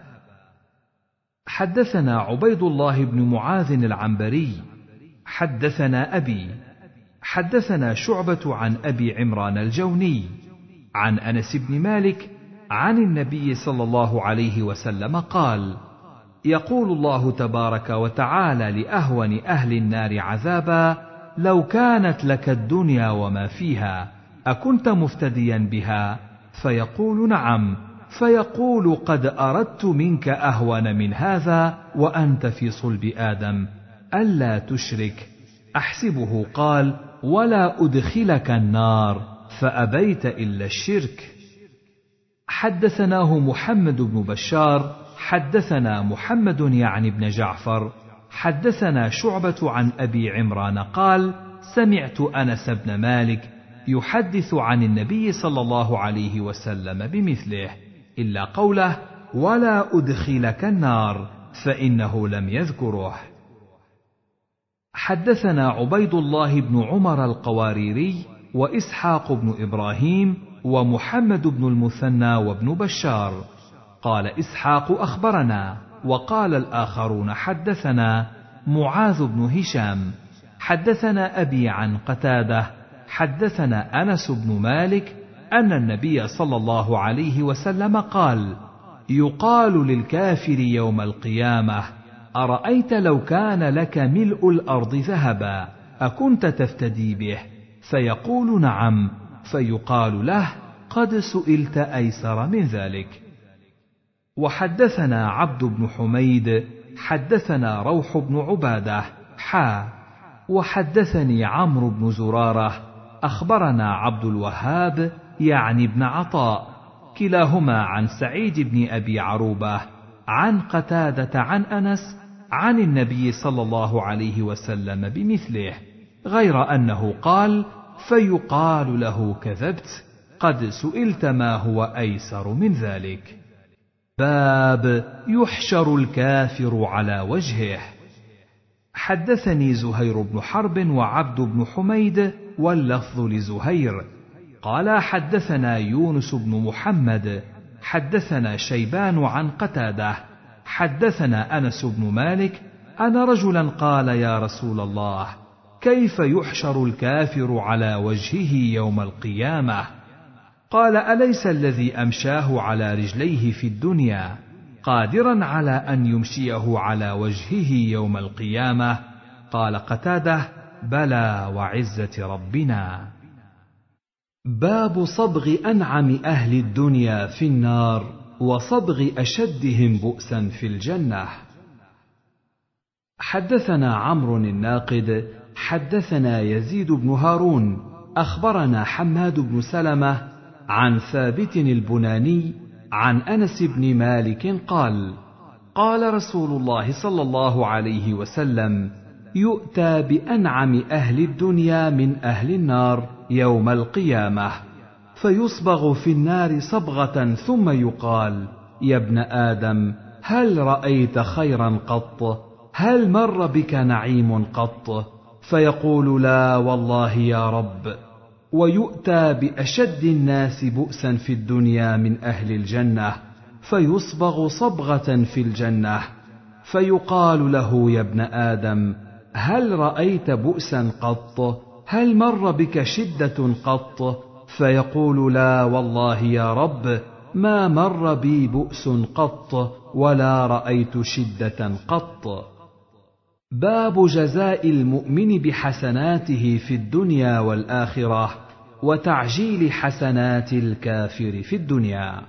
حدثنا عبيد الله بن معاذ العنبري حدثنا أبي حدثنا شعبة عن أبي عمران الجوني عن أنس بن مالك عن النبي صلى الله عليه وسلم قال: يقول الله تبارك وتعالى لأهون أهل النار عذابا: لو كانت لك الدنيا وما فيها أكنت مفتديا بها؟ فيقول: نعم. فيقول: قد أردت منك أهون من هذا وأنت في صلب آدم، ألا تشرك. أحسبه قال: ولا أدخلك النار، فأبيت إلا الشرك. حدثناه محمد بن بشار حدثنا محمد يعني بن جعفر حدثنا شعبة عن أبي عمران قال: سمعت أنس بن مالك يحدث عن النبي صلى الله عليه وسلم بمثله إلا قوله: ولا أدخلك النار، فإنه لم يذكره. حدثنا عبيد الله بن عمر القواريري وإسحاق بن إبراهيم ومحمد بن المثنى وابن بشار. قال إسحاق: أخبرنا، وقال الآخرون: حدثنا معاذ بن هشام حدثنا أبي عن قتادة حدثنا أنس بن مالك أن النبي صلى الله عليه وسلم قال: يقال للكافر يوم القيامة: أرأيت لو كان لك ملء الأرض ذهبا أكنت تفتدي به؟ فيقول: نعم. فيقال له: قد سئلت أيسر من ذلك. وحدثنا عبد بن حميد حدثنا روح بن عبادة وحدثني عمرو بن زرارة أخبرنا عبد الوهاب يعني ابن عطاء كلاهما عن سعيد بن أبي عروبة عن قتادة عن أنس عن النبي صلى الله عليه وسلم بمثله، غير أنه قال: فيقال له: كذبت، قد سئلت ما هو أيسر من ذلك. باب يحشر الكافر على وجهه. حدثني زهير بن حرب وعبد بن حميد واللفظ لزهير قال حدثنا يونس بن محمد حدثنا شيبان عن قتادة حدثنا أنس بن مالك أن رجلا قال يا رسول الله كيف يحشر الكافر على وجهه يوم القيامة؟ قال أليس الذي أمشاه على رجليه في الدنيا قادرا على أن يمشيه على وجهه يوم القيامة؟ قال قتادة بلى وعزة ربنا. باب صبغ أنعم أهل الدنيا في النار وصبغ أشدهم بؤسا في الجنة. حدثنا عمرو الناقد حدثنا يزيد بن هارون أخبرنا حماد بن سلمة عن ثابت البناني عن أنس بن مالك قال قال رسول الله صلى الله عليه وسلم يؤتى بأنعم أهل الدنيا من أهل النار يوم القيامة فيصبغ في النار صبغة ثم يقال يا ابن آدم هل رأيت خيرا قط؟ هل مر بك نعيم قط؟ فيقول لا والله يا رب. ويؤتى بأشد الناس بؤسا في الدنيا من أهل الجنة فيصبغ صبغة في الجنة فيقال له يا ابن آدم هل رأيت بؤسا قط؟ هل مر بك شدة قط؟ فيقول لا والله يا رب ما مر بي بؤس قط ولا رأيت شدة قط. باب جزاء المؤمن بحسناته في الدنيا والآخرة وتعجيل حسنات الكافر في الدنيا.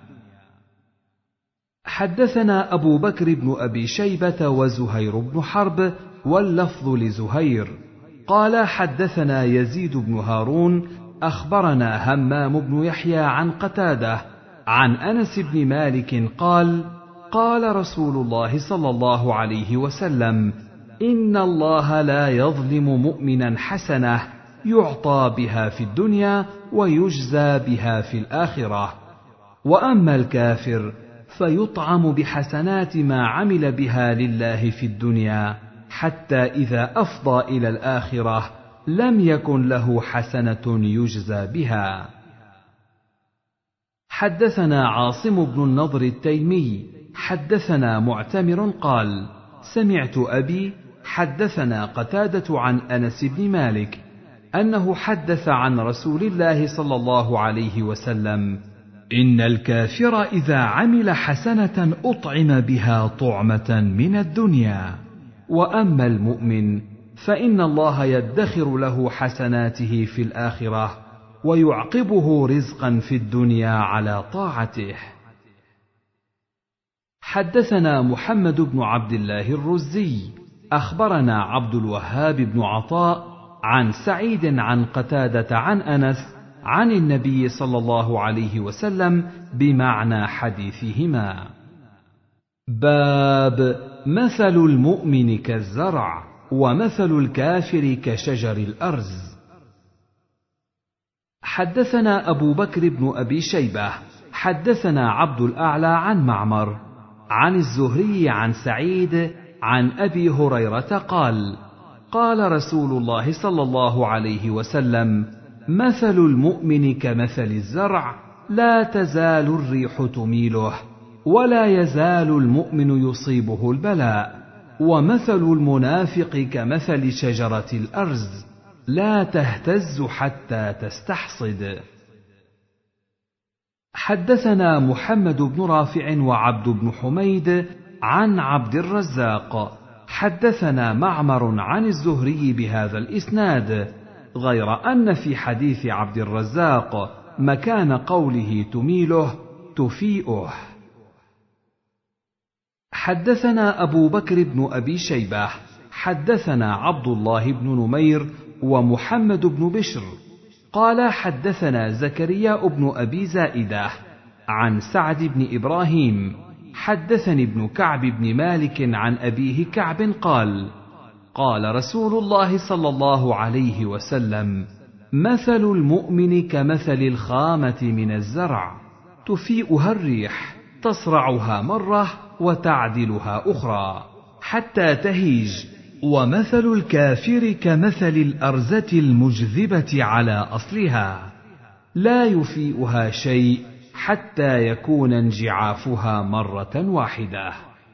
حدثنا أبو بكر بن أبي شيبة وزهير بن حرب واللفظ لزهير قال حدثنا يزيد بن هارون أخبرنا همام بن يحيى عن قتادة عن أنس بن مالك قال قال رسول الله صلى الله عليه وسلم إن الله لا يظلم مؤمنا حسنة يعطى بها في الدنيا ويجزى بها في الآخرة وأما الكافر فيطعم بحسنات ما عمل بها لله في الدنيا حتى إذا أفضى إلى الآخرة لم يكن له حسنة يجزى بها. حدثنا عاصم بن النضر التيمي حدثنا معتمر قال سمعت أبي حدثنا قتادة عن أنس بن مالك أنه حدث عن رسول الله صلى الله عليه وسلم إن الكافر إذا عمل حسنة أطعم بها طعمة من الدنيا وأما المؤمن فإن الله يدخر له حسناته في الآخرة ويعقبه رزقا في الدنيا على طاعته. حدثنا محمد بن عبد الله الرزي أخبرنا عبد الوهاب بن عطاء عن سعيد عن قتادة عن أنس عن النبي صلى الله عليه وسلم بمعنى حديثهما. باب مثل المؤمن كالزرع ومثل الكافر كشجر الأرز. حدثنا أبو بكر بن أبي شيبة حدثنا عبد الأعلى عن معمر عن الزهري عن سعيد عن أبي هريرة قال قال رسول الله صلى الله عليه وسلم مثل المؤمن كمثل الزرع لا تزال الريح تميله ولا يزال المؤمن يصيبه البلاء ومثل المنافق كمثل شجرة الأرز لا تهتز حتى تستحصد. حدثنا محمد بن رافع وعبد بن حميد عن عبد الرزاق حدثنا معمر عن الزهري بهذا الإسناد غير أن في حديث عبد الرزاق مكان قوله تميله تفيئه. حدثنا أبو بكر بن أبي شيبة حدثنا عبد الله بن نمير ومحمد بن بشر قال حدثنا زكريا بن أبي زائدة عن سعد بن إبراهيم حدثني ابن كعب بن مالك عن أبيه كعب قال قال رسول الله صلى الله عليه وسلم مثل المؤمن كمثل الخامة من الزرع تفيئها الريح تصرعها مرة وتعدلها أخرى حتى تهيج ومثل الكافر كمثل الأرزة المجذبة على أصلها، لا يفيئها شيء حتى يكون انجعافها مرة واحدة.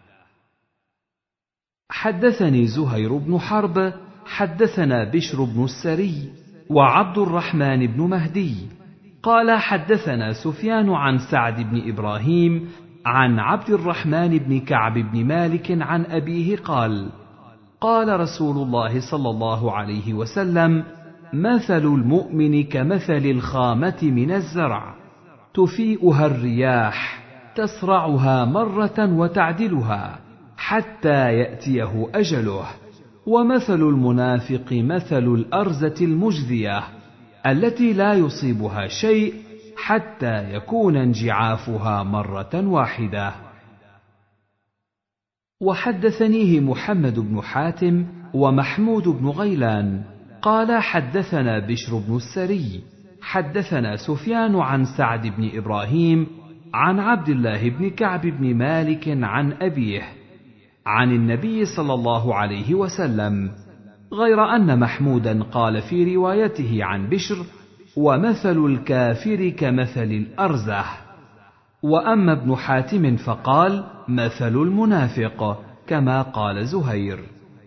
حدثني زهير بن حرب حدثنا بشر بن السري وعبد الرحمن بن مهدي قال حدثنا سفيان عن سعد بن إبراهيم عن عبد الرحمن بن كعب بن مالك عن أبيه قال: قال رسول الله صلى الله عليه وسلم: مثل المؤمن كمثل الخامة من الزرع، تفيئها الرياح، تصرعها مرة وتعدلها حتى يأتيه أجله. ومثل المنافق مثل الأرزة المجذية التي لا يصيبها شيء حتى يكون انجعافها مرة واحدة. وحدثنيه محمد بن حاتم ومحمود بن غيلان قال حدثنا بشر بن السري حدثنا سفيان عن سعد بن إبراهيم عن عبد الله بن كعب بن مالك عن أبيه عن النبي صلى الله عليه وسلم، غير أن محمودا قال في روايته عن بشر: ومثل الكافر كمثل الأرزة. وأما ابن حاتم فقال: مثل المنافق، كما قال زهير.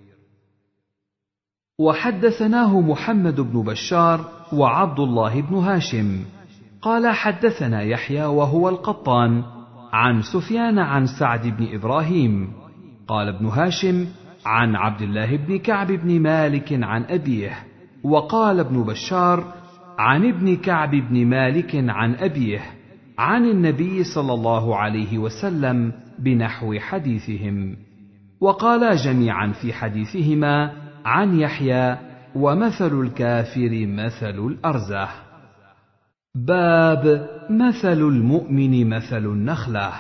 وحدثناه محمد بن بشار وعبد الله بن هاشم قال حدثنا يحيى وهو القطان عن سفيان عن سعد بن إبراهيم قال ابن هاشم عن عبد الله بن كعب بن مالك عن أبيه، وقال ابن بشار عن ابن كعب بن مالك عن أبيه عن النبي صلى الله عليه وسلم بنحو حديثهم، وقالا جميعا في حديثهما عن يحيى: ومثل الكافر مثل الأرزة. باب مثل المؤمن مثل النخلة.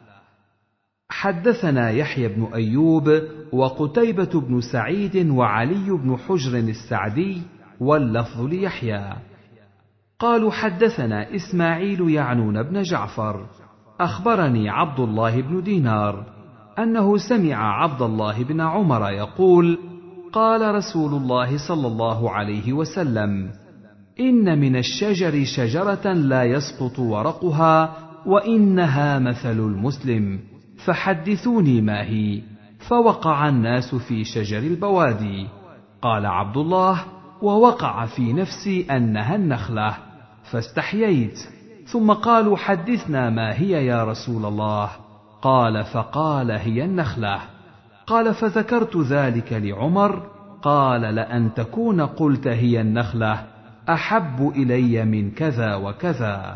حدثنا يحيى بن أيوب وقتيبة بن سعيد وعلي بن حجر السعدي واللفظ ليحيى قالوا حدثنا إسماعيل يعنون بن جعفر أخبرني عبد الله بن دينار أنه سمع عبد الله بن عمر يقول: قال رسول الله صلى الله عليه وسلم: إن من الشجر شجرة لا يسقط ورقها وإنها مثل المسلم، فحدثوني ما هي. فوقع الناس في شجر البوادي. قال عبد الله: ووقع في نفسي أنها النخلة، فاستحييت. ثم قالوا: حدثنا ما هي يا رسول الله. قال: فقال: هي النخلة. قال: فذكرت ذلك لعمر. قال: لأن تكون قلت هي النخلة أحب إلي من كذا وكذا.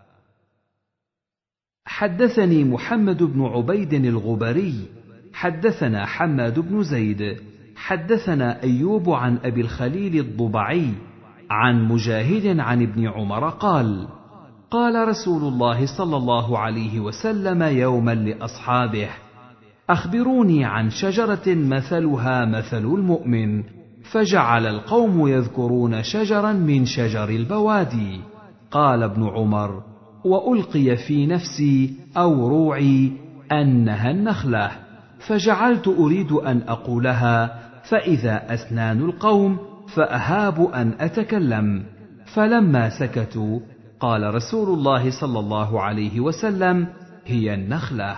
حدثني محمد بن عبيد الغبري حدثنا حماد بن زيد حدثنا أيوب عن أبي الخليل الضبعي عن مجاهد عن ابن عمر قال: قال رسول الله صلى الله عليه وسلم يوما لأصحابه: أخبروني عن شجرة مثلها مثل المؤمن. فجعل القوم يذكرون شجرا من شجر البوادي. قال ابن عمر: وألقي في نفسي أو روعي أنها النخلة، فجعلت أريد أن أقولها، فإذا أسنان القوم فأهاب أن أتكلم. فلما سكتوا قال رسول الله صلى الله عليه وسلم: هي النخلة.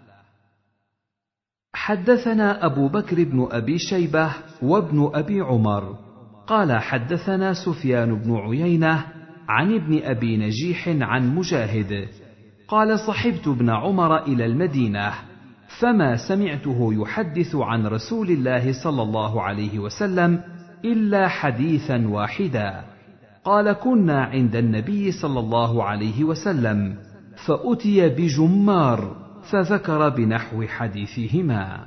حدثنا أبو بكر بن أبي شيبة وابن أبي عمر قال حدثنا سفيان بن عيينة عن ابن أبي نجيح عن مجاهد قال: صحبت ابن عمر إلى المدينة، فما سمعته يحدث عن رسول الله صلى الله عليه وسلم إلا حديثا واحدا. قال: كنا عند النبي صلى الله عليه وسلم فأتي بجمار، فذكر بنحو حديثهما.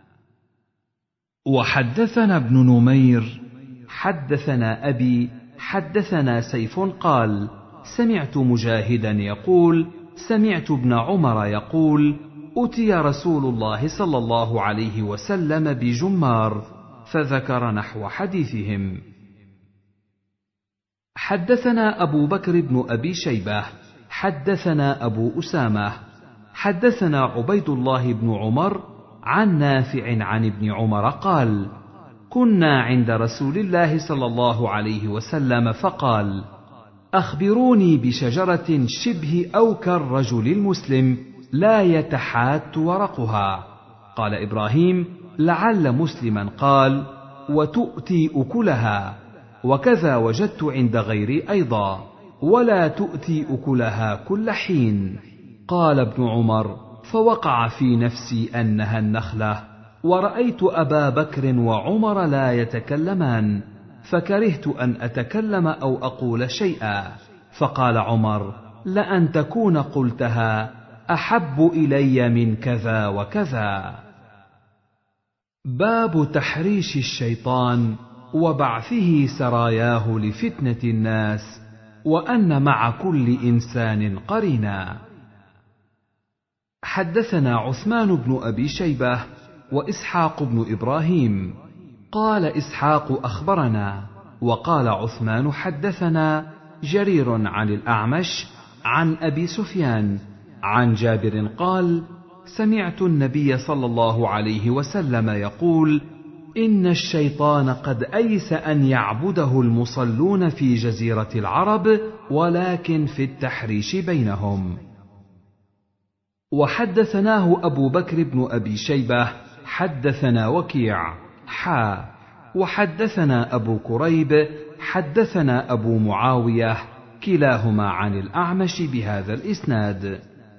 وحدثنا ابن نمير حدثنا أبي حدثنا سيف قال: سمعت مجاهدا يقول: سمعت ابن عمر يقول: أتي رسول الله صلى الله عليه وسلم بجمار، فذكر نحو حديثهم. حدثنا أبو بكر بن أبي شيبة حدثنا أبو أسامة حدثنا عبيد الله بن عمر عن نافع عن ابن عمر قال: كنا عند رسول الله صلى الله عليه وسلم فقال: أخبروني بشجرة شبه أو كالرجل المسلم لا يتحات ورقها. قال إبراهيم: لعل مسلما قال: وتؤتي أكلها. وكذا وجدت عند غيري أيضا: ولا تؤتي أكلها كل حين. قال ابن عمر: فوقع في نفسي أنها النخلة، ورأيت أبا بكر وعمر لا يتكلمان، فكرهت أن أتكلم أو أقول شيئا، فقال عمر: لأن تكون قلتها أحب إلي من كذا وكذا. باب تحريش الشيطان وبعثه سراياه لفتنة الناس، وأن مع كل إنسان قرينا. حدثنا عثمان بن أبي شيبة وإسحاق بن إبراهيم. قال إسحاق: أخبرنا. وقال عثمان: حدثنا جرير عن الأعمش عن أبي سفيان عن جابر قال: سمعت النبي صلى الله عليه وسلم يقول: إن الشيطان قد أيس أن يعبده المصلون في جزيرة العرب، ولكن في التحريش بينهم. وحدثناه أبو بكر بن أبي شيبة حدثنا وكيع وحدثنا أبو كريب حدثنا أبو معاوية كلاهما عن الأعمش بهذا الإسناد.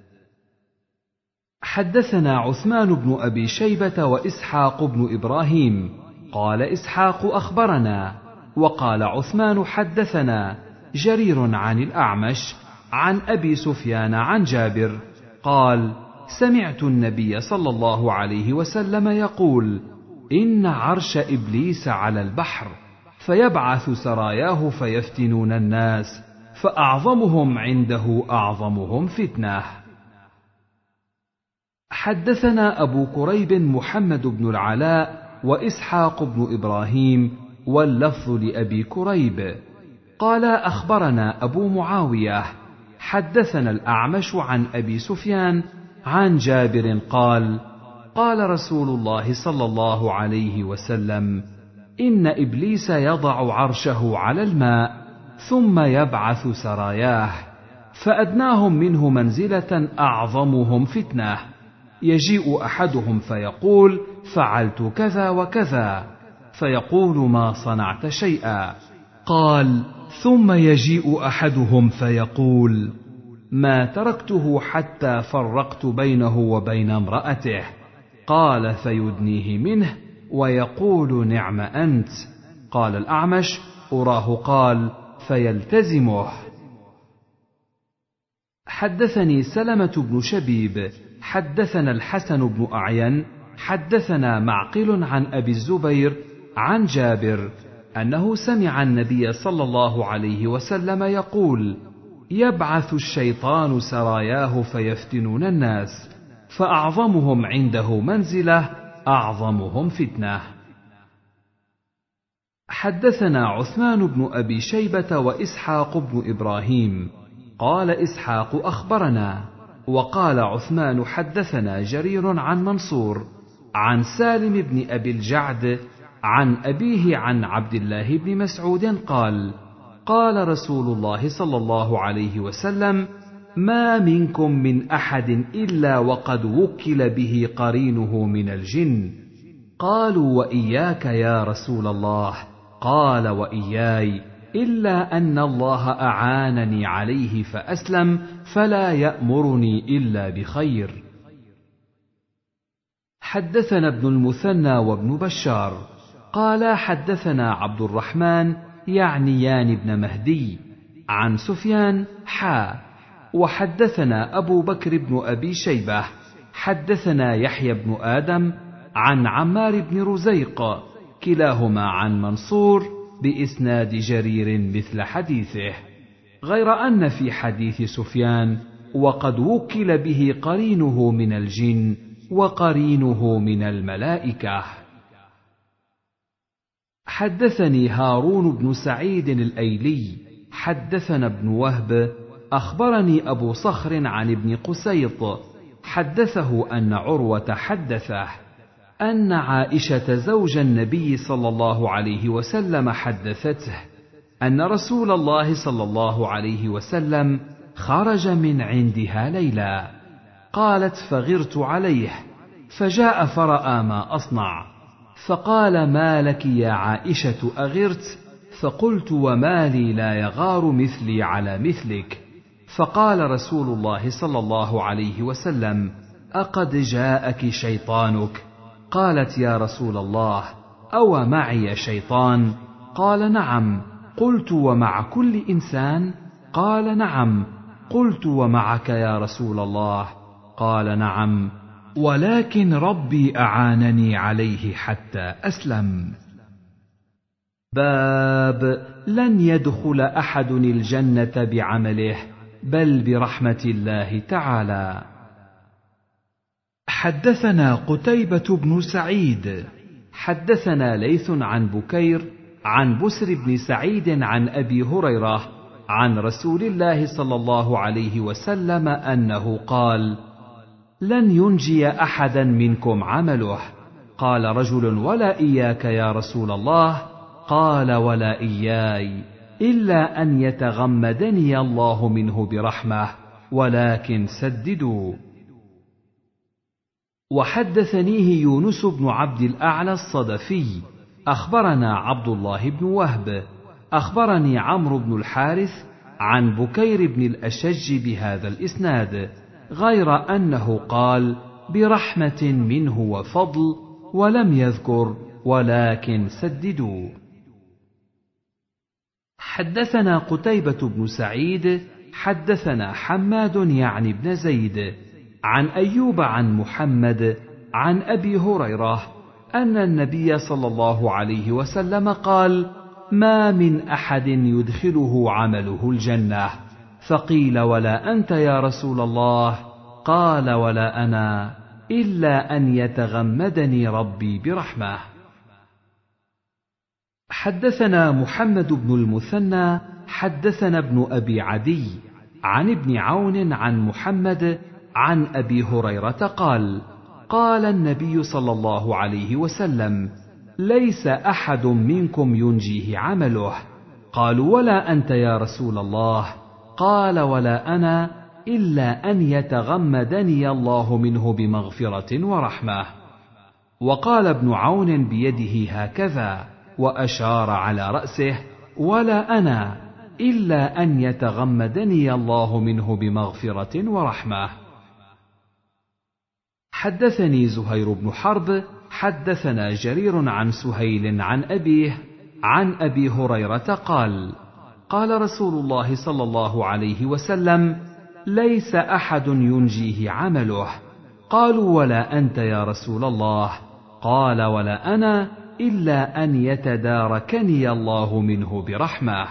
حدثنا عثمان بن أبي شيبة وإسحاق بن إبراهيم. قال إسحاق: أخبرنا. وقال عثمان: حدثنا جرير عن الأعمش عن أبي سفيان عن جابر قال: سمعت النبي صلى الله عليه وسلم يقول: إن عرش إبليس على البحر، فيبعث سراياه فيفتنون الناس، فأعظمهم عنده أعظمهم فتنة. حدثنا أبو كريب محمد بن العلاء وإسحاق بن إبراهيم، واللفظ لأبي كريب. قال: أخبرنا أبو معاوية حدثنا الأعمش عن أبي سفيان عن جابر قال: قال رسول الله صلى الله عليه وسلم: إن إبليس يضع عرشه على الماء، ثم يبعث سراياه، فأدناهم منه منزلة أعظمهم فتنة، يجيء أحدهم فيقول: فعلت كذا وكذا، فيقول: ما صنعت شيئا. قال: ثم يجيء أحدهم فيقول: ما تركته حتى فرقت بينه وبين امرأته. قال: فيدنيه منه ويقول: نعم أنت. قال الأعمش: أراه قال: فيلتزمه. حدثني سلمة بن شبيب حدثنا الحسن بن أعين حدثنا معقل عن أبي الزبير عن جابر أنه سمع النبي صلى الله عليه وسلم يقول: يبعث الشيطان سراياه فيفتنون الناس، فأعظمهم عنده منزلة أعظمهم فتنة. حدثنا عثمان بن أبي شيبة وإسحاق بن إبراهيم. قال إسحاق: أخبرنا. وقال عثمان: حدثنا جرير عن منصور عن سالم بن أبي الجعد عن أبيه عن عبد الله بن مسعود قال: قال رسول الله صلى الله عليه وسلم: ما منكم من أحد إلا وقد وكل به قرينه من الجن. قالوا: وإياك يا رسول الله؟ قال: وإياي، إلا أن الله أعانني عليه فأسلم، فلا يأمرني إلا بخير. حدثنا ابن المثنى وابن بشار قال: حدثنا عبد الرحمن يعنيان بن مهدي عن سفيان وحدثنا أبو بكر بن أبي شيبة حدثنا يحيى بن آدم عن عمار بن رزيق كلاهما عن منصور بإسناد جرير مثل حديثه، غير أن في حديث سفيان: وقد وكل به قرينه من الجن وقرينه من الملائكة. حدثني هارون بن سعيد الأيلي حدثنا ابن وهب أخبرني أبو صخر عن ابن قسيط حدثه أن عروة حدثه أن عائشة زوج النبي صلى الله عليه وسلم حدثته أن رسول الله صلى الله عليه وسلم خرج من عندها ليلا. قالت: فغرت عليه، فجاء فرأى ما أصنع، فقال: ما لك يا عائشة أغرت؟ فقلت: وما لي لا يغار مثلي على مثلك. فقال رسول الله صلى الله عليه وسلم: أقد جاءك شيطانك؟ قالت: يا رسول الله، أو معي شيطان؟ قال: نعم. قلت: ومع كل إنسان؟ قال: نعم. قلت: ومعك يا رسول الله؟ قال: نعم، ولكن ربي أعانني عليه حتى أسلم. باب لن يدخل أحد الجنة بعمله بل برحمة الله تعالى. حدثنا قتيبة بن سعيد حدثنا ليث عن بكير عن بسر بن سعيد عن أبي هريرة عن رسول الله صلى الله عليه وسلم أنه قال: لن ينجي أحدا منكم عمله. قال رجل: ولا إياك يا رسول الله؟ قال: ولا إياي، إلا أن يتغمدني الله منه برحمة، ولكن سددوا. وحدثنيه يونس بن عبد الأعلى الصدفي أخبرنا عبد الله بن وهب أخبرني عمرو بن الحارث عن بكير بن الأشج بهذا الإسناد، غير أنه قال: برحمة منه وفضل، ولم يذكر ولكن سددوا. حدثنا قتيبة بن سعيد حدثنا حماد يعني بن زيد عن أيوب عن محمد عن أبي هريرة أن النبي صلى الله عليه وسلم قال: ما من أحد يدخله عمله الجنة. فقيل: ولا أنت يا رسول الله؟ قال: ولا أنا، إلا أن يتغمدني ربي برحمة. حدثنا محمد بن المثنى حدثنا ابن أبي عدي عن ابن عون عن محمد عن أبي هريرة قال: قال النبي صلى الله عليه وسلم: ليس أحد منكم ينجيه عمله. قالوا: ولا أنت يا رسول الله؟ قال: ولا أنا، إلا أن يتغمدني الله منه بمغفرة ورحمة. وقال ابن عون بيده هكذا وأشار على رأسه: ولا أنا، إلا أن يتغمدني الله منه بمغفرة ورحمة. حدثني زهير بن حرب حدثنا جرير عن سهيل عن أبيه عن أبي هريرة قال: قال رسول الله صلى الله عليه وسلم: ليس أحد ينجيه عمله. قالوا: ولا أنت يا رسول الله؟ قال: ولا أنا، إلا أن يتداركني الله منه برحمة.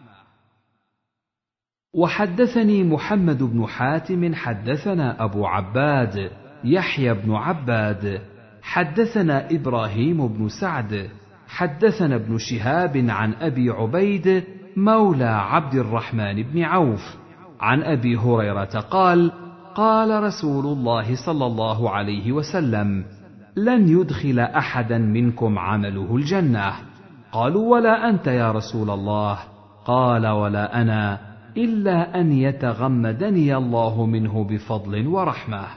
وحدثني محمد بن حاتم حدثنا أبو عباد يحيى بن عباد حدثنا إبراهيم بن سعد حدثنا ابن شهاب عن أبي عبيد مولى عبد الرحمن بن عوف عن أبي هريرة قال: قال رسول الله صلى الله عليه وسلم: لن يدخل أحدا منكم عمله الجنة. قالوا: ولا أنت يا رسول الله؟ قال: ولا أنا، إلا أن يتغمدني الله منه بفضل ورحمة.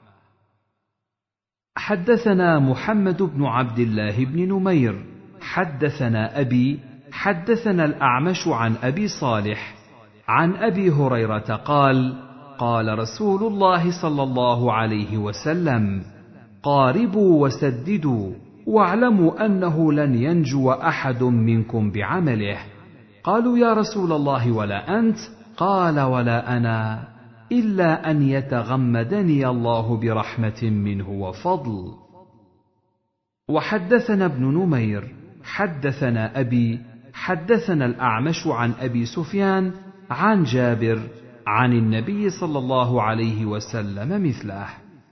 حدثنا محمد بن عبد الله بن نمير حدثنا أبي حدثنا الأعمش عن أبي صالح عن أبي هريرة قال: قال رسول الله صلى الله عليه وسلم: قاربوا وسددوا، واعلموا أنه لن ينجو أحد منكم بعمله. قالوا: يا رسول الله ولا أنت؟ قال: ولا أنا، إلا أن يتغمدني الله برحمة منه وفضل. وحدثنا ابن نمير حدثنا أبي حدثنا الأعمش عن أبي سفيان عن جابر عن النبي صلى الله عليه وسلم مثله.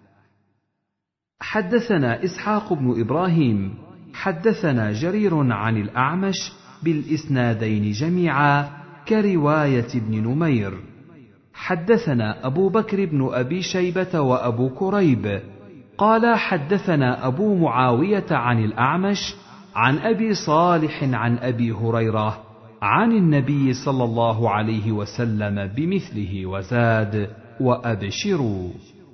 حدثنا إسحاق بن إبراهيم حدثنا جرير عن الأعمش بالإسنادين جميعا كرواية ابن نمير. حدثنا أبو بكر بن أبي شيبة وأبو كريب قال حدثنا أبو معاوية عن الأعمش عن أبي صالح عن أبي هريرة عن النبي صلى الله عليه وسلم بمثله وزاد: وأبشروا.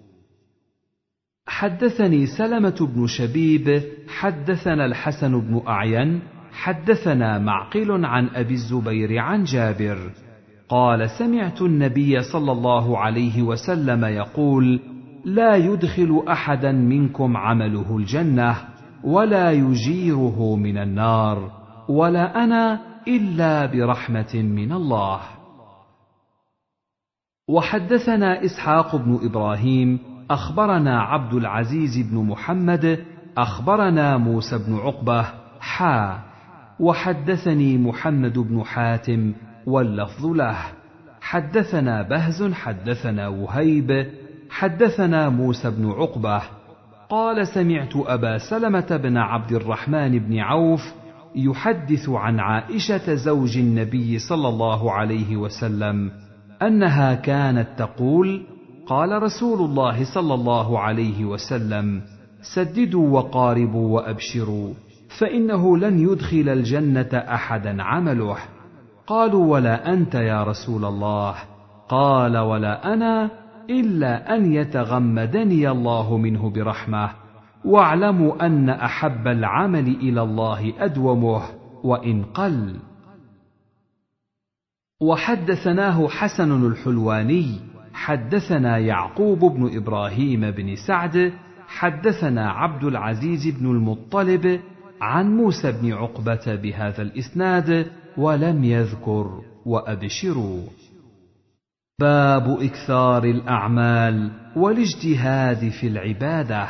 حدثني سلمة بن شبيب حدثنا الحسن بن أعين حدثنا معقل عن أبي الزبير عن جابر قال: سمعت النبي صلى الله عليه وسلم يقول: لا يدخل أحدا منكم عمله الجنة ولا يجيره من النار، ولا أنا إلا برحمة من الله. وحدثنا إسحاق بن إبراهيم أخبرنا عبد العزيز بن محمد أخبرنا موسى بن عقبة وحدثني محمد بن حاتم واللفظ له. حدثنا بهز حدثنا وهيب حدثنا موسى بن عقبة قال: سمعت أبا سلمة بن عبد الرحمن بن عوف يحدث عن عائشة زوج النبي صلى الله عليه وسلم أنها كانت تقول: قال رسول الله صلى الله عليه وسلم: سددوا وقاربوا وأبشروا، فإنه لن يدخل الجنة أحدا عمله. قالوا: ولا أنت يا رسول الله؟ قال: ولا أنا إلا أن يتغمدني الله منه برحمة، واعلموا أن أحب العمل إلى الله أدومه وإن قل. وحدثناه حسن الحلواني حدثنا يعقوب بن إبراهيم بن سعد حدثنا عبد العزيز بن المطلب عن موسى بن عقبة بهذا الإسناد ولم يذكر وأبشروا. باب إكثار الأعمال والاجتهاد في العبادة.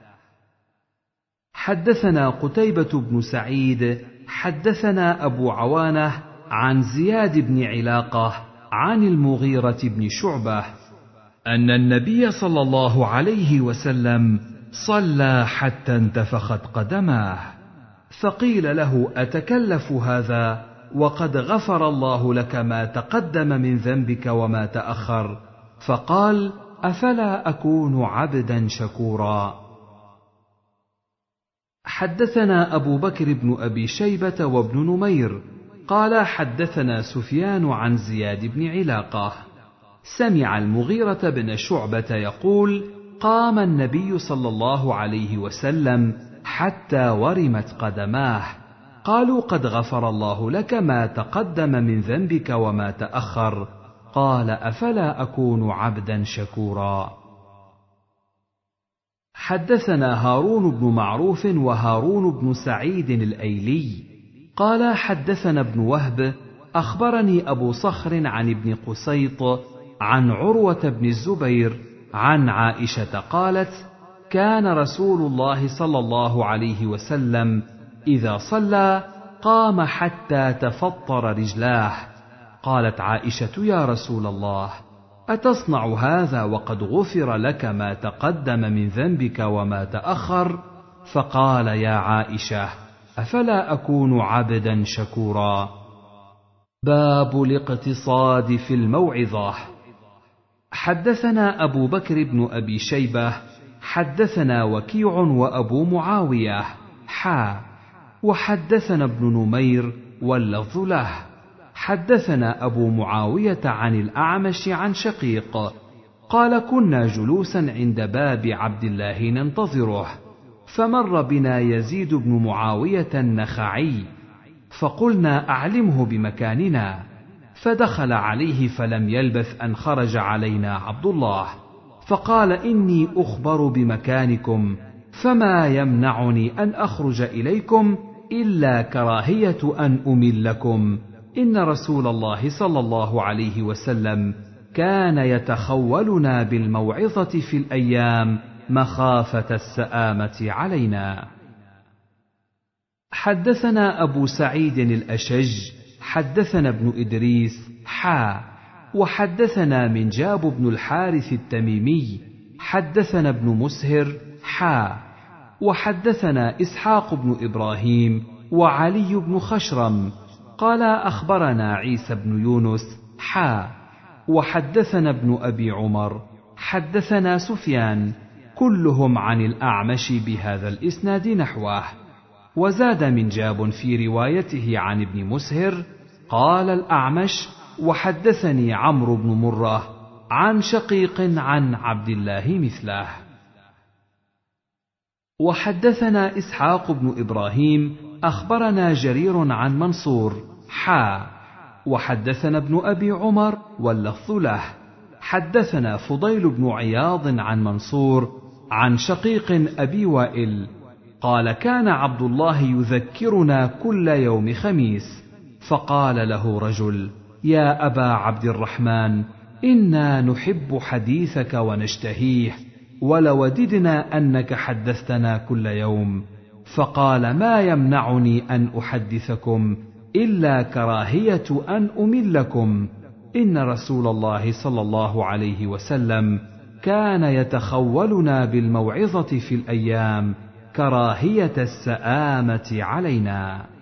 حدثنا قتيبة بن سعيد حدثنا أبو عوانة عن زياد بن علاقة عن المغيرة بن شعبة أن النبي صلى الله عليه وسلم صلى حتى انتفخت قدماه، فقيل له: أتكلف هذا وقد غفر الله لك ما تقدم من ذنبك وما تأخر؟ فقال: أفلا أكون عبدا شكورا. حدثنا أبو بكر بن أبي شيبة وابن نمير قال حدثنا سفيان عن زياد بن علاقة سمع المغيرة بن شعبة يقول: قام النبي صلى الله عليه وسلم حتى ورمت قدماه، قالوا: قد غفر الله لك ما تقدم من ذنبك وما تأخر. قال: أفلا أكون عبدا شكورا. حدثنا هارون بن معروف وهارون بن سعيد الأيلي قال حدثنا ابن وهب أخبرني أبو صخر عن ابن قسيط عن عروة بن الزبير عن عائشة قالت: كان رسول الله صلى الله عليه وسلم إذا صلى قام حتى تفطر رجلاه. قالت عائشة: يا رسول الله، أتصنع هذا وقد غفر لك ما تقدم من ذنبك وما تأخر؟ فقال: يا عائشة، أفلا أكون عبدا شكورا. باب الاقتصاد في الموعظة. حدثنا أبو بكر بن أبي شيبة حدثنا وكيع وأبو معاوية وحدثنا ابن نمير واللفظ له. حدثنا أبو معاوية عن الأعمش عن شقيق قال: كنا جلوسا عند باب عبد الله ننتظره، فمر بنا يزيد بن معاوية النخعي، فقلنا: أعلمه بمكاننا. فدخل عليه فلم يلبث أن خرج علينا عبد الله، فقال: إني أخبر بمكانكم، فما يمنعني أن أخرج إليكم إلا كراهية أن أملكم. إن رسول الله صلى الله عليه وسلم كان يتخولنا بالموعظة في الأيام مخافة السآمة علينا. حدثنا أبو سعيد الأشج حدثنا ابن إدريس وحدثنا منجاب بن الحارث التميمي حدثنا ابن مسهر وحدثنا إسحاق بن إبراهيم وعلي بن خشرم قال أخبرنا عيسى بن يونس وحدثنا ابن أبي عمر حدثنا سفيان كلهم عن الأعمش بهذا الإسناد نحوه. وزاد منجاب في روايته عن ابن مسهر قال الأعمش وحدثني عمرو بن مرة عن شقيق عن عبد الله مثله. وحدثنا إسحاق بن إبراهيم أخبرنا جرير عن منصور وحدثنا ابن أبي عمر واللفظ له حدثنا فضيل بن عياض عن منصور عن شقيق أبي وائل قال كان عبد الله يذكرنا كل يوم خميس، فقال له رجل: يا أبا عبد الرحمن، إنا نحب حديثك ونشتهيه، ولوددنا أنك حدثتنا كل يوم. فقال: ما يمنعني أن أحدثكم إلا كراهية أن أملكم، إن رسول الله صلى الله عليه وسلم كان يتخولنا بالموعظة في الأيام كراهية السآمة علينا.